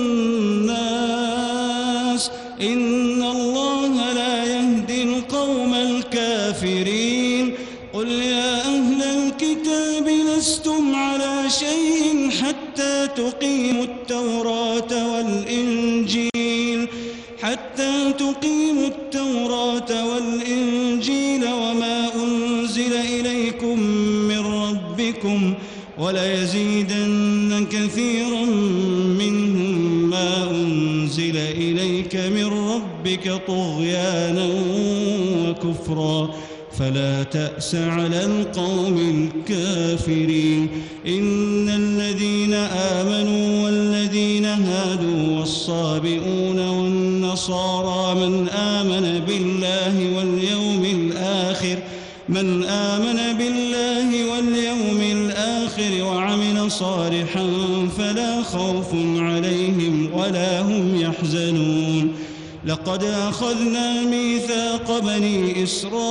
الناس إن الله لا يهدي القوم الكافرين قل يا أهل الكتاب لستم على شيء حتى تقيموا التوراة والإنجيل حتى تقيموا التوراة والإنجيل وما أنزل إليكم من ربكم وليزيدن كثيرا منهم ما أنزل إليك من ربك طغيانا وكفرا فلا تأس على القوم الكافرين إن الذين آمنوا والذين هادوا والصابئون والنصارى من آمن بالله واليوم الآخر من آمن بالله واليوم الآخر وعمل صالحا فلا خوف عليهم ولا هم يحزنون لقد أخذنا ميثاق بني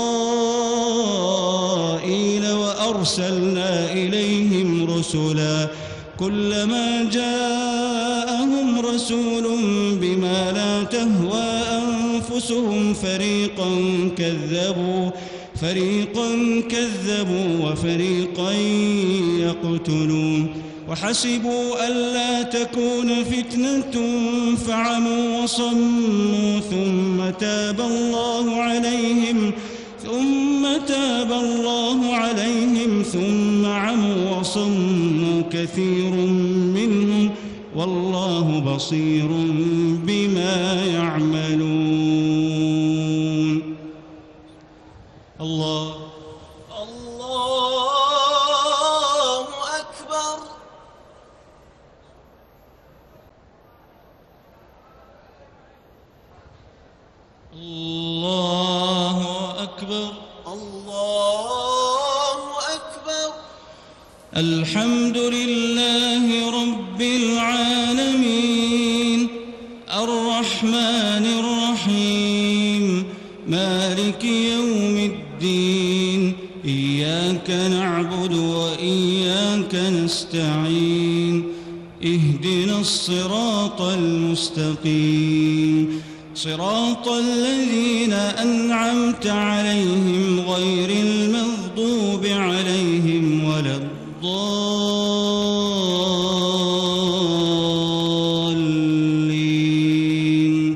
إسرائيل وأرسلنا إليهم رسلا كلما جاءهم رسول بما لا تهوى أنفسهم فريقا كذبوا فريقا كذبوا وفريقا يقتلون وحسبوا ألا تكون فتنة فعموا وصموا ثم تاب الله عليهم ثم تاب الله عليهم ثم عموا وصموا كثير منهم والله بصير بما يعملون الله الله أكبر الله أكبر الحمد لله رب العالمين الرحمن الرحيم مالك يوم الدين إياك نعبد وإياك نستعين اهدنا الصراط المستقيم صراط الذين أنعمت عليهم غير المغضوب عليهم ولا الضالين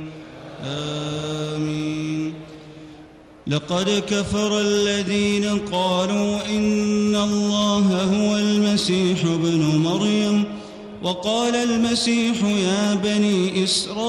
آمين. لقد كفر الذين قالوا إن الله هو المسيح ابن مريم وقال المسيح يا بني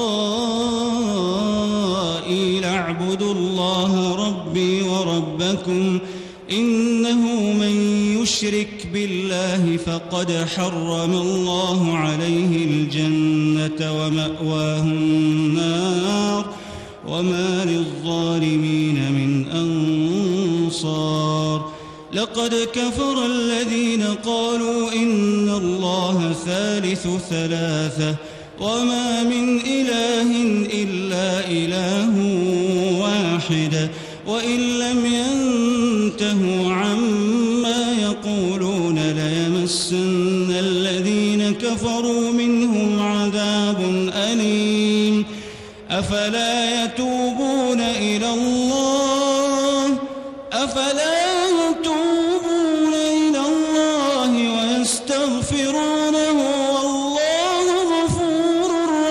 إسرائيل اعبدوا الله ربي وربكم إنه من يشرك بالله فقد حرم الله عليه الجنة ومأواه النار وما للظالمين من أنصار. لقد كفر الذين قالوا إن الله ثالث ثلاثة وما من إله إلا إله واحد وإن لم ينتهوا عما يقولون ليمسن الذين كفروا منهم عذاب أليم. أفلا يتوبون إلى الله أفلا يتوبون إلى الله ويستغفرونه والله غفور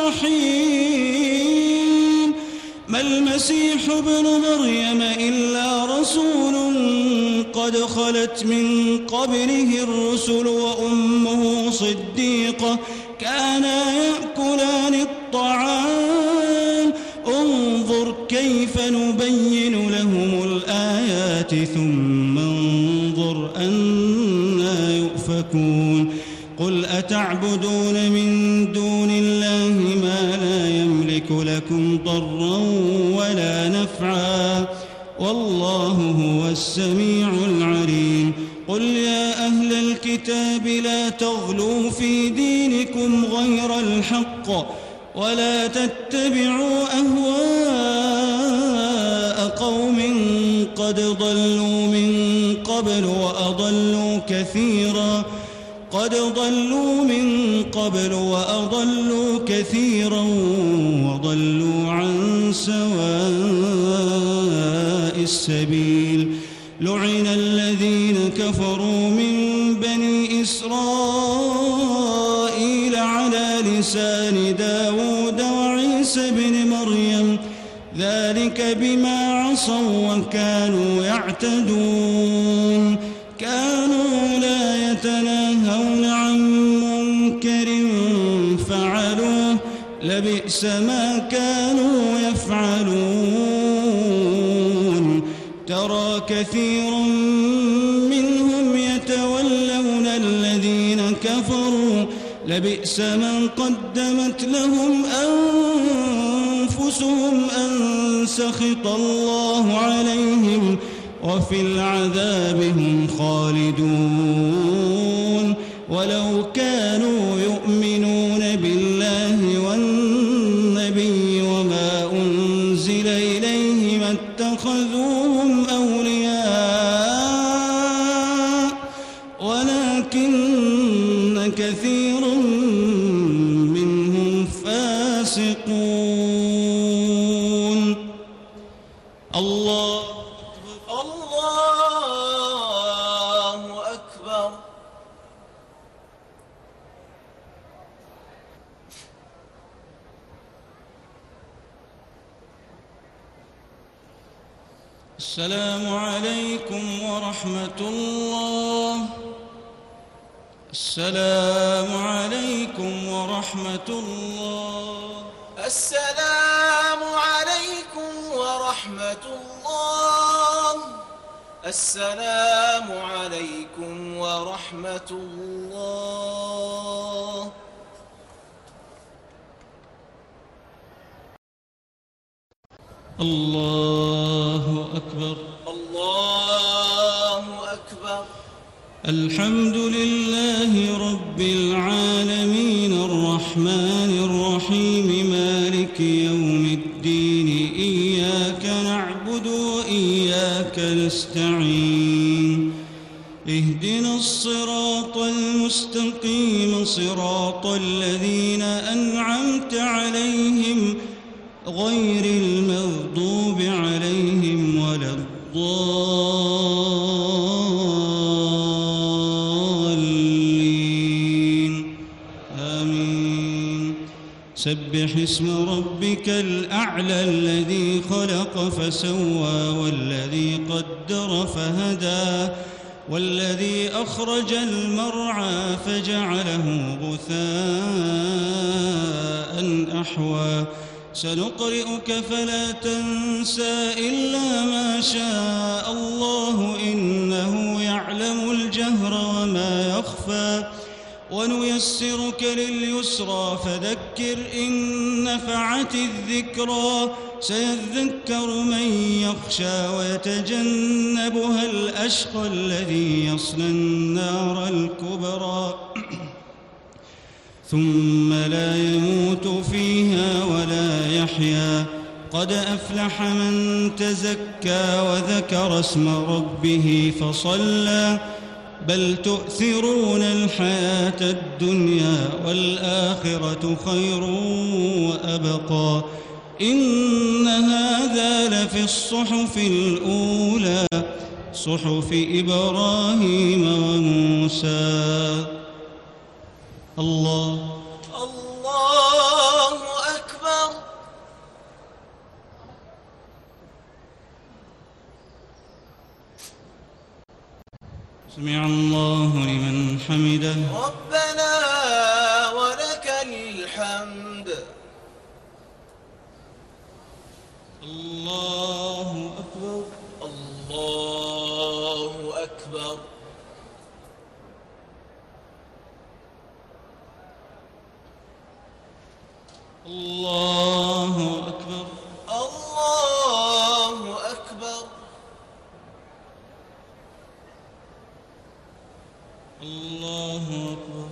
رحيم. ما المسيح ابن مريم إلا رسول قد خلت من قبله الرسل وأمه صديقة كانا يأكلان الطعام انظر كيف نبين لهم الآيات ثم انظر أنى يؤفكون. قل أتعبدون من دون الله ما لا يملك لكم ضرا ولا نفعا والله هو السميع العليم. قل يا أهل الكتاب لا تغلوا في دينكم غير الحق ولا تتبعوا أهواء قوم قد ضلوا من قبل وأضلوا كثيرا قد ضلوا من قبل وأضلوا كثيرا وضلوا عن سواء السبيل. لعن الذين كفروا من بني إسرائيل على لسان داود وعيسى بن مريم ذلك بما عصوا وكانوا يعتدون. كانوا لا يتناهون عن منكر فعلوه لبئس ما كانوا يفعلون. ترى كثيرا منهم يتولون الذين كفروا لبئس ما قدمت لهم أنفسهم أن سخط الله عليهم وفي العذاب هم خالدون. ولو كانوا يؤمنون بالله والنبي وما أنزل إليه ما اتخذوهم أولياء ولكن كثيرا منهم فاسقون. الله الله أكبر. السلام عليكم ورحمة الله. السلام عليكم ورحمة الله. السلام عليكم ورحمة الله. السلام عليكم ورحمة الله. الله أكبر. الله أكبر. الحمد لله رب العالمين الرحمن الرحيم مالك يوم الدين إياك نعبد وإياك نستعين اهدنا الصراط المستقيم صراط الذين أنعمت عليهم غير المغضوب عليهم ولا الضالين آمين. سبح اسم ربك الأعلى الذي خلق فسوى والذي قدر فهدى والذي أخرج المرعى فجعله غثاء أحوى سنقرئك فلا تنسى إلا ما شاء الله إنه يعلم الجهر وما يخفى ونيسرك لليسرى فذكر إن نفعت الذكرى سيذكر من يخشى ويتجنبها الأشقى الذي يصلى النار الكبرى ثم لا يموت فيها ولا يحيا قد أفلح من تزكى وذكر اسم ربه فصلى بل تؤثرون الحياة الدنيا والآخرة خير وأبقى إن هذا لفي الصحف الأولى صحف إبراهيم وموسى. الله الله أكبر. سمع الله لمن حمده. ربنا ولك الحمد. الله أكبر. الله أكبر. الله أكبر. الله أكبر. الله أكبر.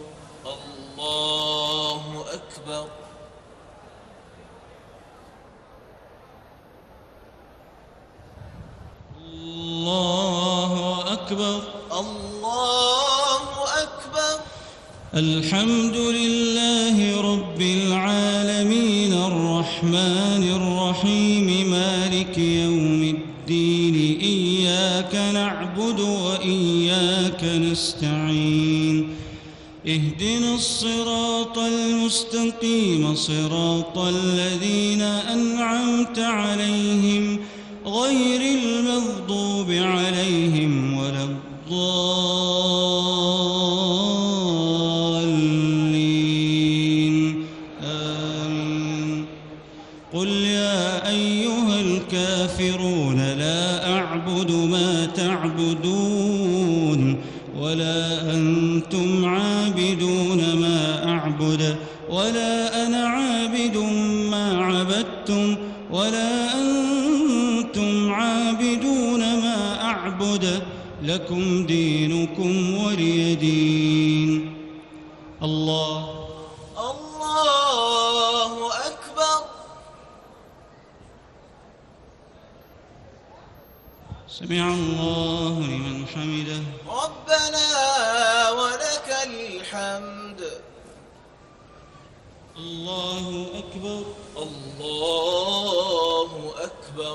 الله أكبر. الله أكبر. الله أكبر. الحمد لله رب العالمين الرحمن الرحيم مالك يوم الدين إياك نعبد وإياك نستعين اهدنا الصراط المستقيم صراط الذين أنعمت عليهم غير المغضوب عليهم ولا الضالين آمين. قل يا أيها الكافرون لا أعبد ما تعبدون ولا أنتم عابدون ما أعبد ولا أنا عابد ما عبدتم ولا أنتم عابدون ما أعبد لكم دينكم ولي دين. الله الله أكبر. سمع الله لمن حمده. ربنا ولك الحمد. الله أكبر. الله أكبر.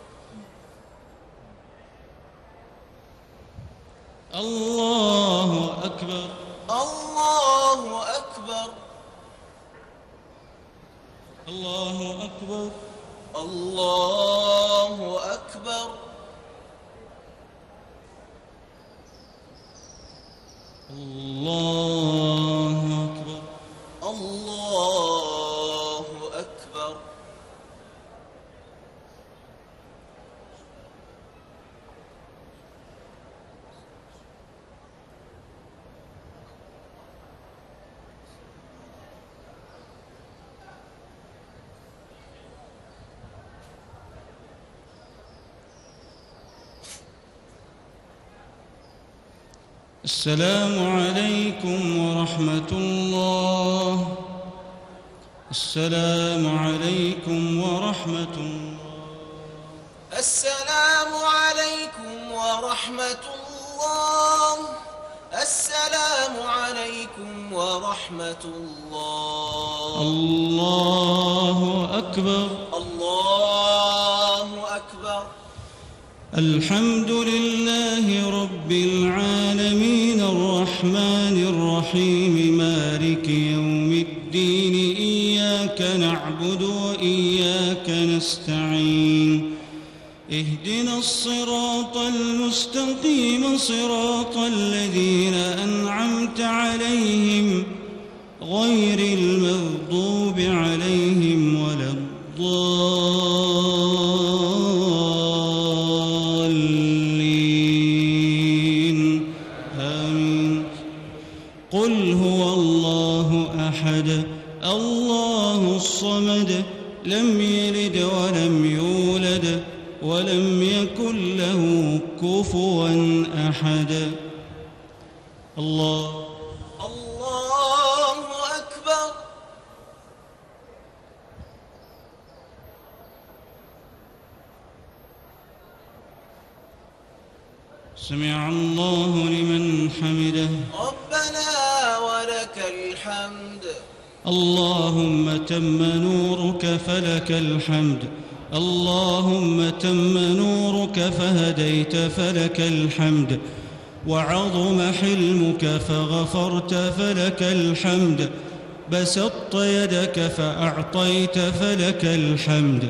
الله أكبر. الله أكبر. الله أكبر. الله أكبر. الله أكبر. الله أكبر. السلام عليكم ورحمة الله. السلام عليكم ورحمة الله. السلام عليكم ورحمة الله. السلام عليكم ورحمة الله. الله أكبر. الله أكبر. الحمد لله رب العالمين الرحمن الرحيم مالك يوم الدين إياك نعبد وإياك نستعين اهدنا الصراط المستقيم صراط الذين أنعمت عليهم غير المغضوب عليهم ولا الضالين آمين. قل هو الله أحد الله الصمد لم يلد ولم يولد ولم يكن له كفوا أحد. الله الله أكبر. سمع الله لمن حمده. ربنا ولك الحمد. اللهم تم نورك فلك الحمد. اللهم تم نورك فهديت فلك الحمد. وعظم حلمك فغفرت فلك الحمد. بسطت يدك فأعطيت فلك الحمد.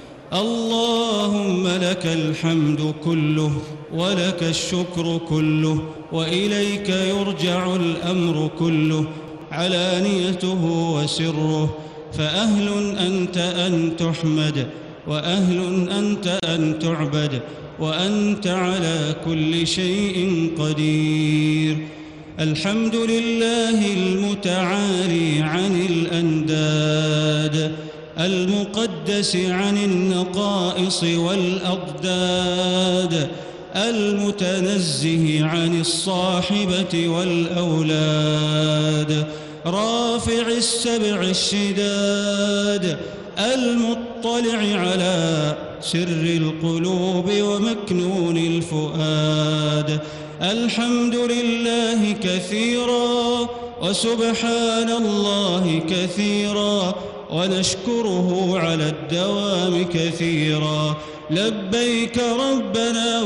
اللهم لك الحمد كله ولك الشكر كله وإليك يرجع الأمر كله علانيته وسره. فأهل أنت أن تحمد وأهل أنت أن تعبد وأنت على كل شيء قدير. الحمد لله المتعالي عن الأنداد المقدس عن النقائص والأضداد المتنزه عن الصاحبة والأولاد رافع السبع الشداد المطلع على سر القلوب ومكنون الفؤاد. الحمد لله كثيرا وسبحان الله كثيرا ونشكره على الدوام كثيرا. لبيك ربنا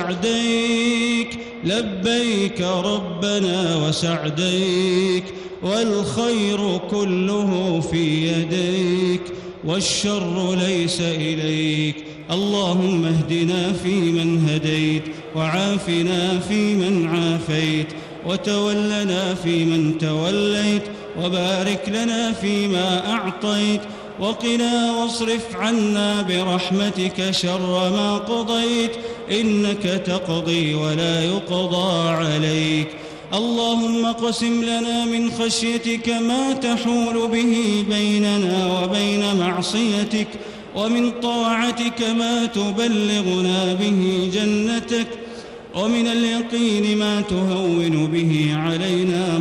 وسعديك لبيك ربنا وسعديك والخير كله في يديك والشر ليس إليك. اللهم اهدنا فيمن هديت وعافنا فيمن عافيت وتولنا فيمن توليت وبارك لنا فيما أعطيت وقنا واصرف عنا برحمتك شر ما قضيت إنك تقضي ولا يقضى عليك. اللهم اقسم لنا من خشيتك ما تحول به بيننا وبين معصيتك ومن طاعتك ما تبلغنا به جنتك ومن اليقين ما تهون به علينا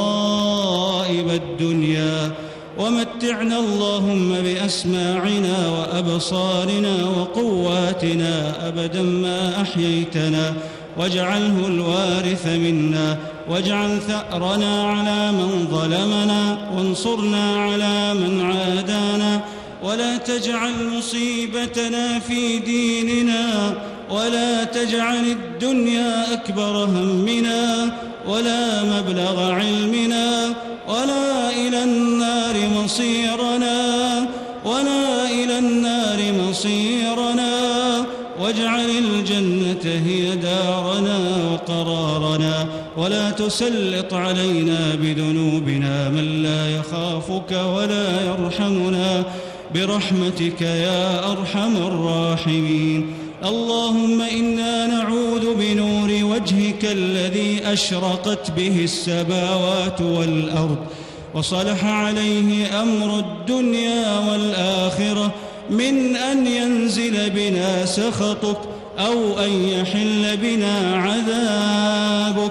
مصائب الدنيا. ومتعنا اللهم بأسماعنا وأبصارنا وقواتنا أبدا ما أحييتنا واجعله الوارث منا واجعل ثأرنا على من ظلمنا وانصرنا على من عادانا ولا تجعل مصيبتنا في ديننا ولا تجعل الدنيا أكبر همنا ولا مبلغ علمنا ولا إلى النار مصيرنا ولا إلى النار مصيرنا واجعل الجنة هي دارنا وقرارنا ولا تسلط علينا بذنوبنا من لا يخافك ولا يرحمنا برحمتك يا أرحم الراحمين. اللهم إنا نعوذ بنور وجهك الذي أشرقت به السماوات والأرض وصلح عليه أمر الدنيا والآخرة من أن ينزل بنا سخطك أو أن يحل بنا عذابك.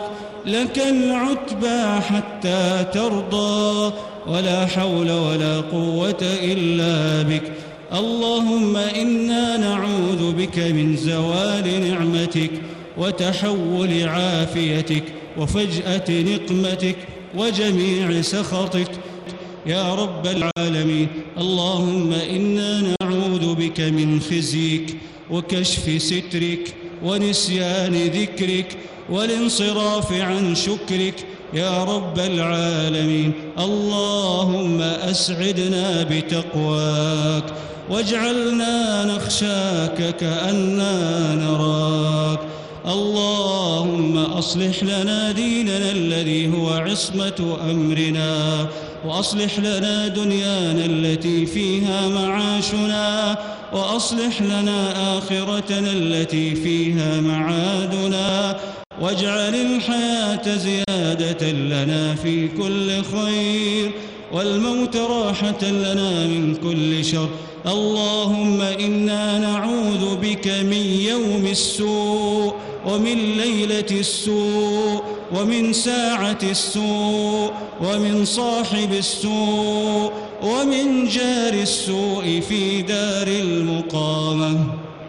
لك العتبى حتى ترضى، ولا حول ولا قوة إلا بك. اللهم إنا نعوذ بك من زوال نعمتك وتحول عافيتك وفجأة نقمتك وجميع سخطك يا رب العالمين. اللهم إنا نعوذ بك من خزيك وكشف سترك ونسيان ذكرك والانصراف عن شكرك يا رب العالمين. اللهم أسعدنا بتقواك واجعلنا نخشاك كأننا نراك. اللهم أصلح لنا ديننا الذي هو عصمة أمرنا، وأصلح لنا دنيانا التي فيها معاشنا، وأصلح لنا آخرتنا التي فيها معادنا، واجعل الحياة زيادة لنا في كل خير والموت راحة لنا من كل شر. اللهم إنا نعوذ بك من يوم السوء ومن ليلة السوء ومن ساعة السوء ومن صاحب السوء ومن جار السوء في دار المقامة.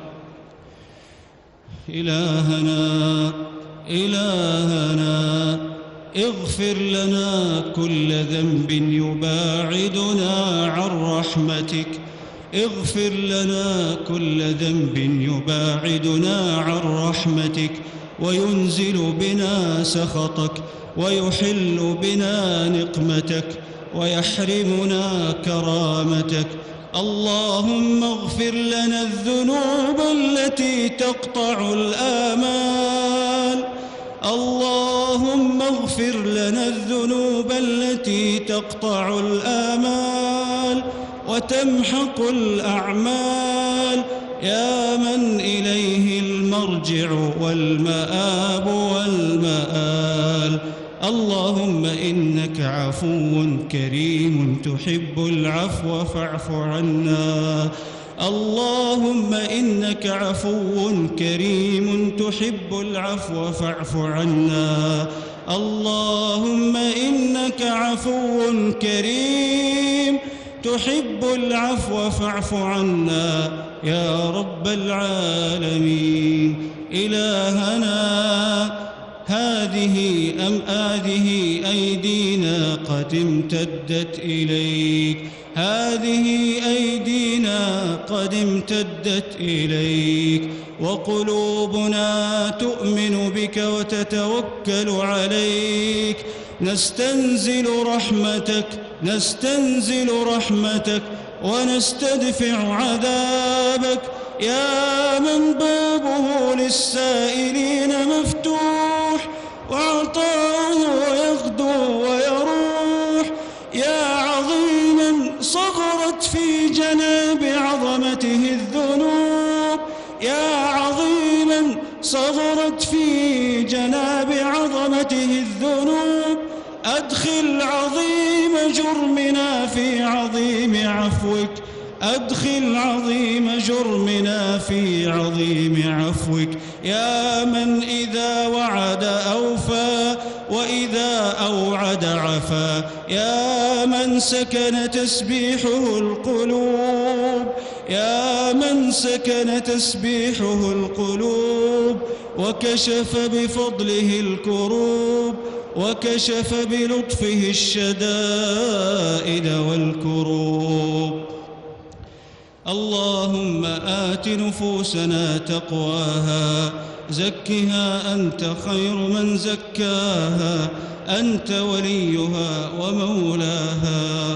إلهنا إلهنا اغفر لنا كل ذنب يباعدنا عن رحمتك، اغفر لنا كل ذنب يباعدنا عن رحمتك وينزل بنا سخطك ويحل بنا نقمتك ويحرمنا كرامتك. اللهم اغفر لنا الذنوب التي تقطع الآمال، اللهم اغفر لنا الذنوب التي تقطع الآمال وتمحق الأعمال يا من إليه المرجع والمآب والمآل. اللهم إنك عفو كريم تحب العفو فاعف عنا. اللهم إنك عفو كريم تحب العفو فاعف عنا. اللهم إنك عفو كريم تحب العفو فاعف عنا يا رب العالمين. إلهنا هذه أم هذه أيدينا قد امتدت إليك، هذه أيدينا قد امتدت إليك، وقلوبنا تؤمن بك وتتوكل عليك. نستنزل رحمتك نستنزل رحمتك ونستدفع عذابك يا من بابه للسائلين مفتوح وعطاؤه يغدو ويروح. يا عظيما صغرت في جناب عظمته الذنوب، يا عظيما صغرت في جناب عظمته الذنوب، أدخل عظيم جرمنا في عظيم عفوك، أدخل عظيم جرمنا في عظيم عفوك. يا من إذا وعد أوفى وإذا أوعد عفا، يا من سكن تسبيحه القلوب، يا من سكن تسبيحه القلوب وكشف بفضله الكروب وكشف بلطفه الشدائد والكروب. اللهم آت نفوسنا تقواها، زكها أنت خير من زكاها، أنت وليها ومولاها.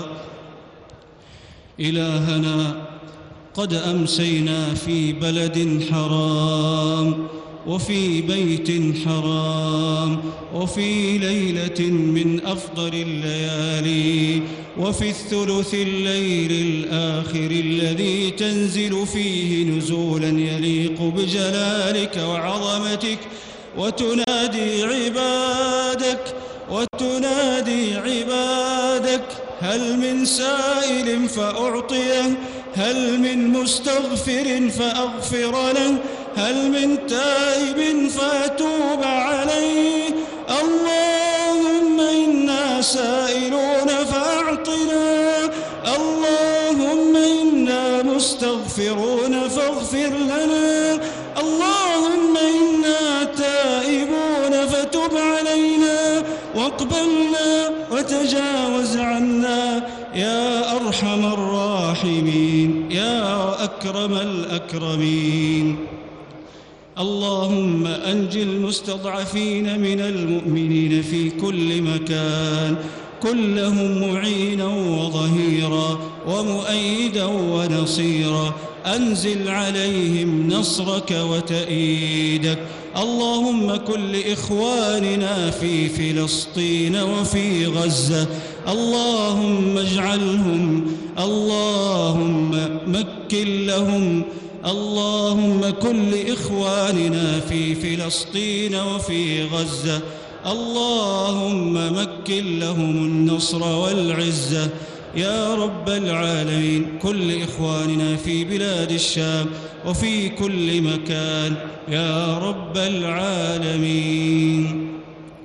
إلهنا قد أمسينا في بلد حرام وفي بيت حرام وفي ليلة من أفضل الليالي وفي الثلث الليل الآخر الذي تنزل فيه نزولا يليق بجلالك وعظمتك، وتنادي عبادك وتنادي عبادك هل من سائل فأعطيه، هل من مستغفر فأغفر له، هل من تائب فأتوب عليه. اللهم إنا سائلون فأعطنا، اللهم إنا مستغفرون فاغفر لنا، اللهم إنا تائبون فتب علينا واقبلنا وتجاوز عنا يا أرحم الراحمين يا أكرم الأكرمين. اللهم أنج المستضعفين من المؤمنين في كل مكان، كن لهم معينا وظهيرا ومؤيدا ونصيرا، أنزل عليهم نصرك وتأييدك. اللهم كن لإخواننا في فلسطين وفي غزة، اللهم اجعلهم، اللهم مكن لهم، اللهم كن لإخواننا في فلسطين وفي غزة، اللهم مكن لهم النصر والعزة يا رب العالمين. كن لإخواننا في بلاد الشام وفي كل مكان يا رب العالمين.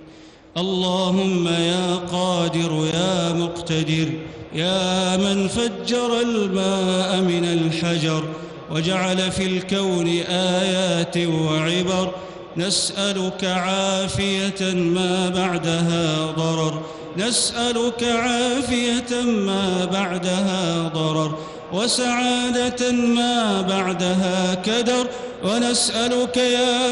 اللهم يا قادر يا مقتدر يا من فجر الماء من الحجر وجعل في الكون آيات وعبر، نسألك عافية ما بعدها ضرر، نسألك عافية ما بعدها ضرر، وسعادة ما بعدها كدر، ونسألك يا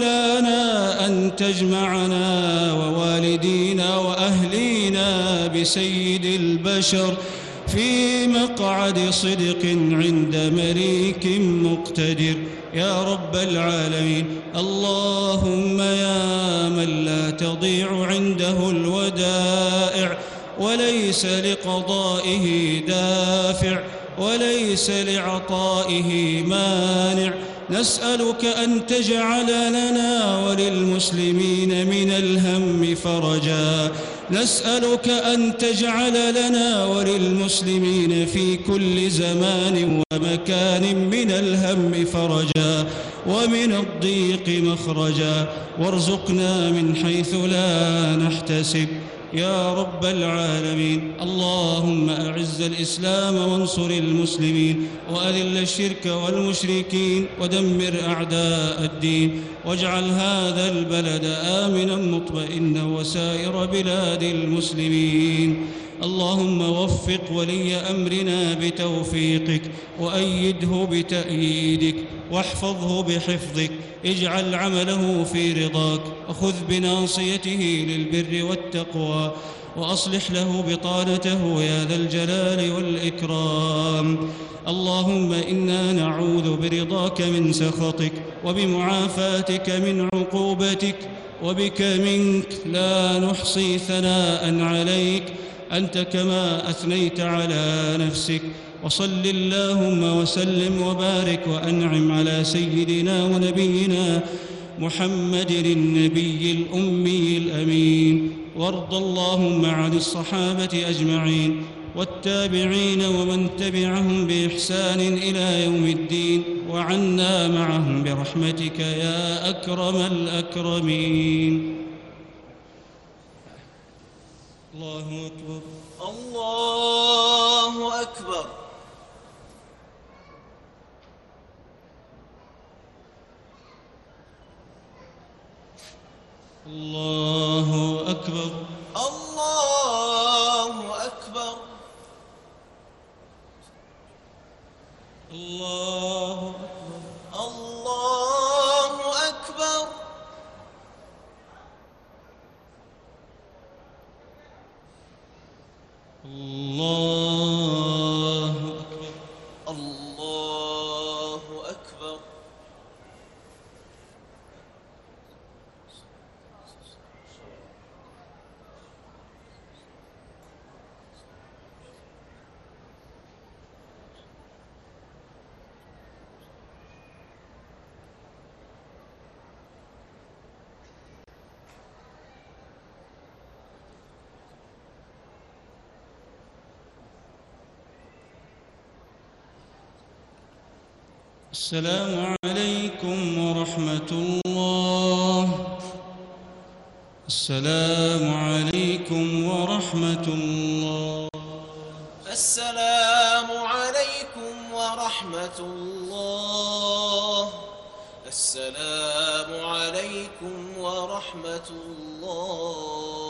مولانا أن تجمعنا ووالدينا وأهلينا بسيد البشر في مقعد صدق عند مليك مقتدر يا رب العالمين. اللهم يا من لا تضيع عنده الودائع وليس لقضائه دافع وليس لعطائه مانع، نسألك أن تجعل لنا وللمسلمين من الهم فرجا، نسألك أن تجعل لنا وللمسلمين في كل زمان ومكان من الهم فرجا ومن الضيق مخرجا، وارزقنا من حيث لا نحتسب يا رب العالمين. اللهم أعز الإسلام وانصر المسلمين، وأذل الشرك والمشركين، ودمر أعداء الدين، واجعل هذا البلد آمنا مطمئنا وسائر بلاد المسلمين. اللهم وفق ولي أمرنا بتوفيقك، وأيده بتأييدك، واحفظه بحفظك، اجعل عمله في رضاك، وخذ بناصيته للبر والتقوى، وأصلح له بطانته يا ذا الجلال والإكرام. اللهم إنا نعوذ برضاك من سخطك، وبمعافاتك من عقوبتك، وبك منك لا نحصي ثناء عليك أنت كما أثنيت على نفسك. وصل اللهم وسلم وبارك وأنعم على سيدنا ونبينا محمد النبي الأمي الأمين. وارض اللهم عن الصحابة أجمعين والتابعين ومن تبعهم بإحسان إلى يوم الدين، وعنا معهم برحمتك يا أكرم الأكرمين. الله أكبر الله أكبر. الله أكبر الله أكبر. الله أكبر الله أكبر. الله أكبر الله أكبر. السلام عليكم ورحمة الله. السلام عليكم ورحمة الله. السلام عليكم ورحمة الله. السلام عليكم ورحمة الله.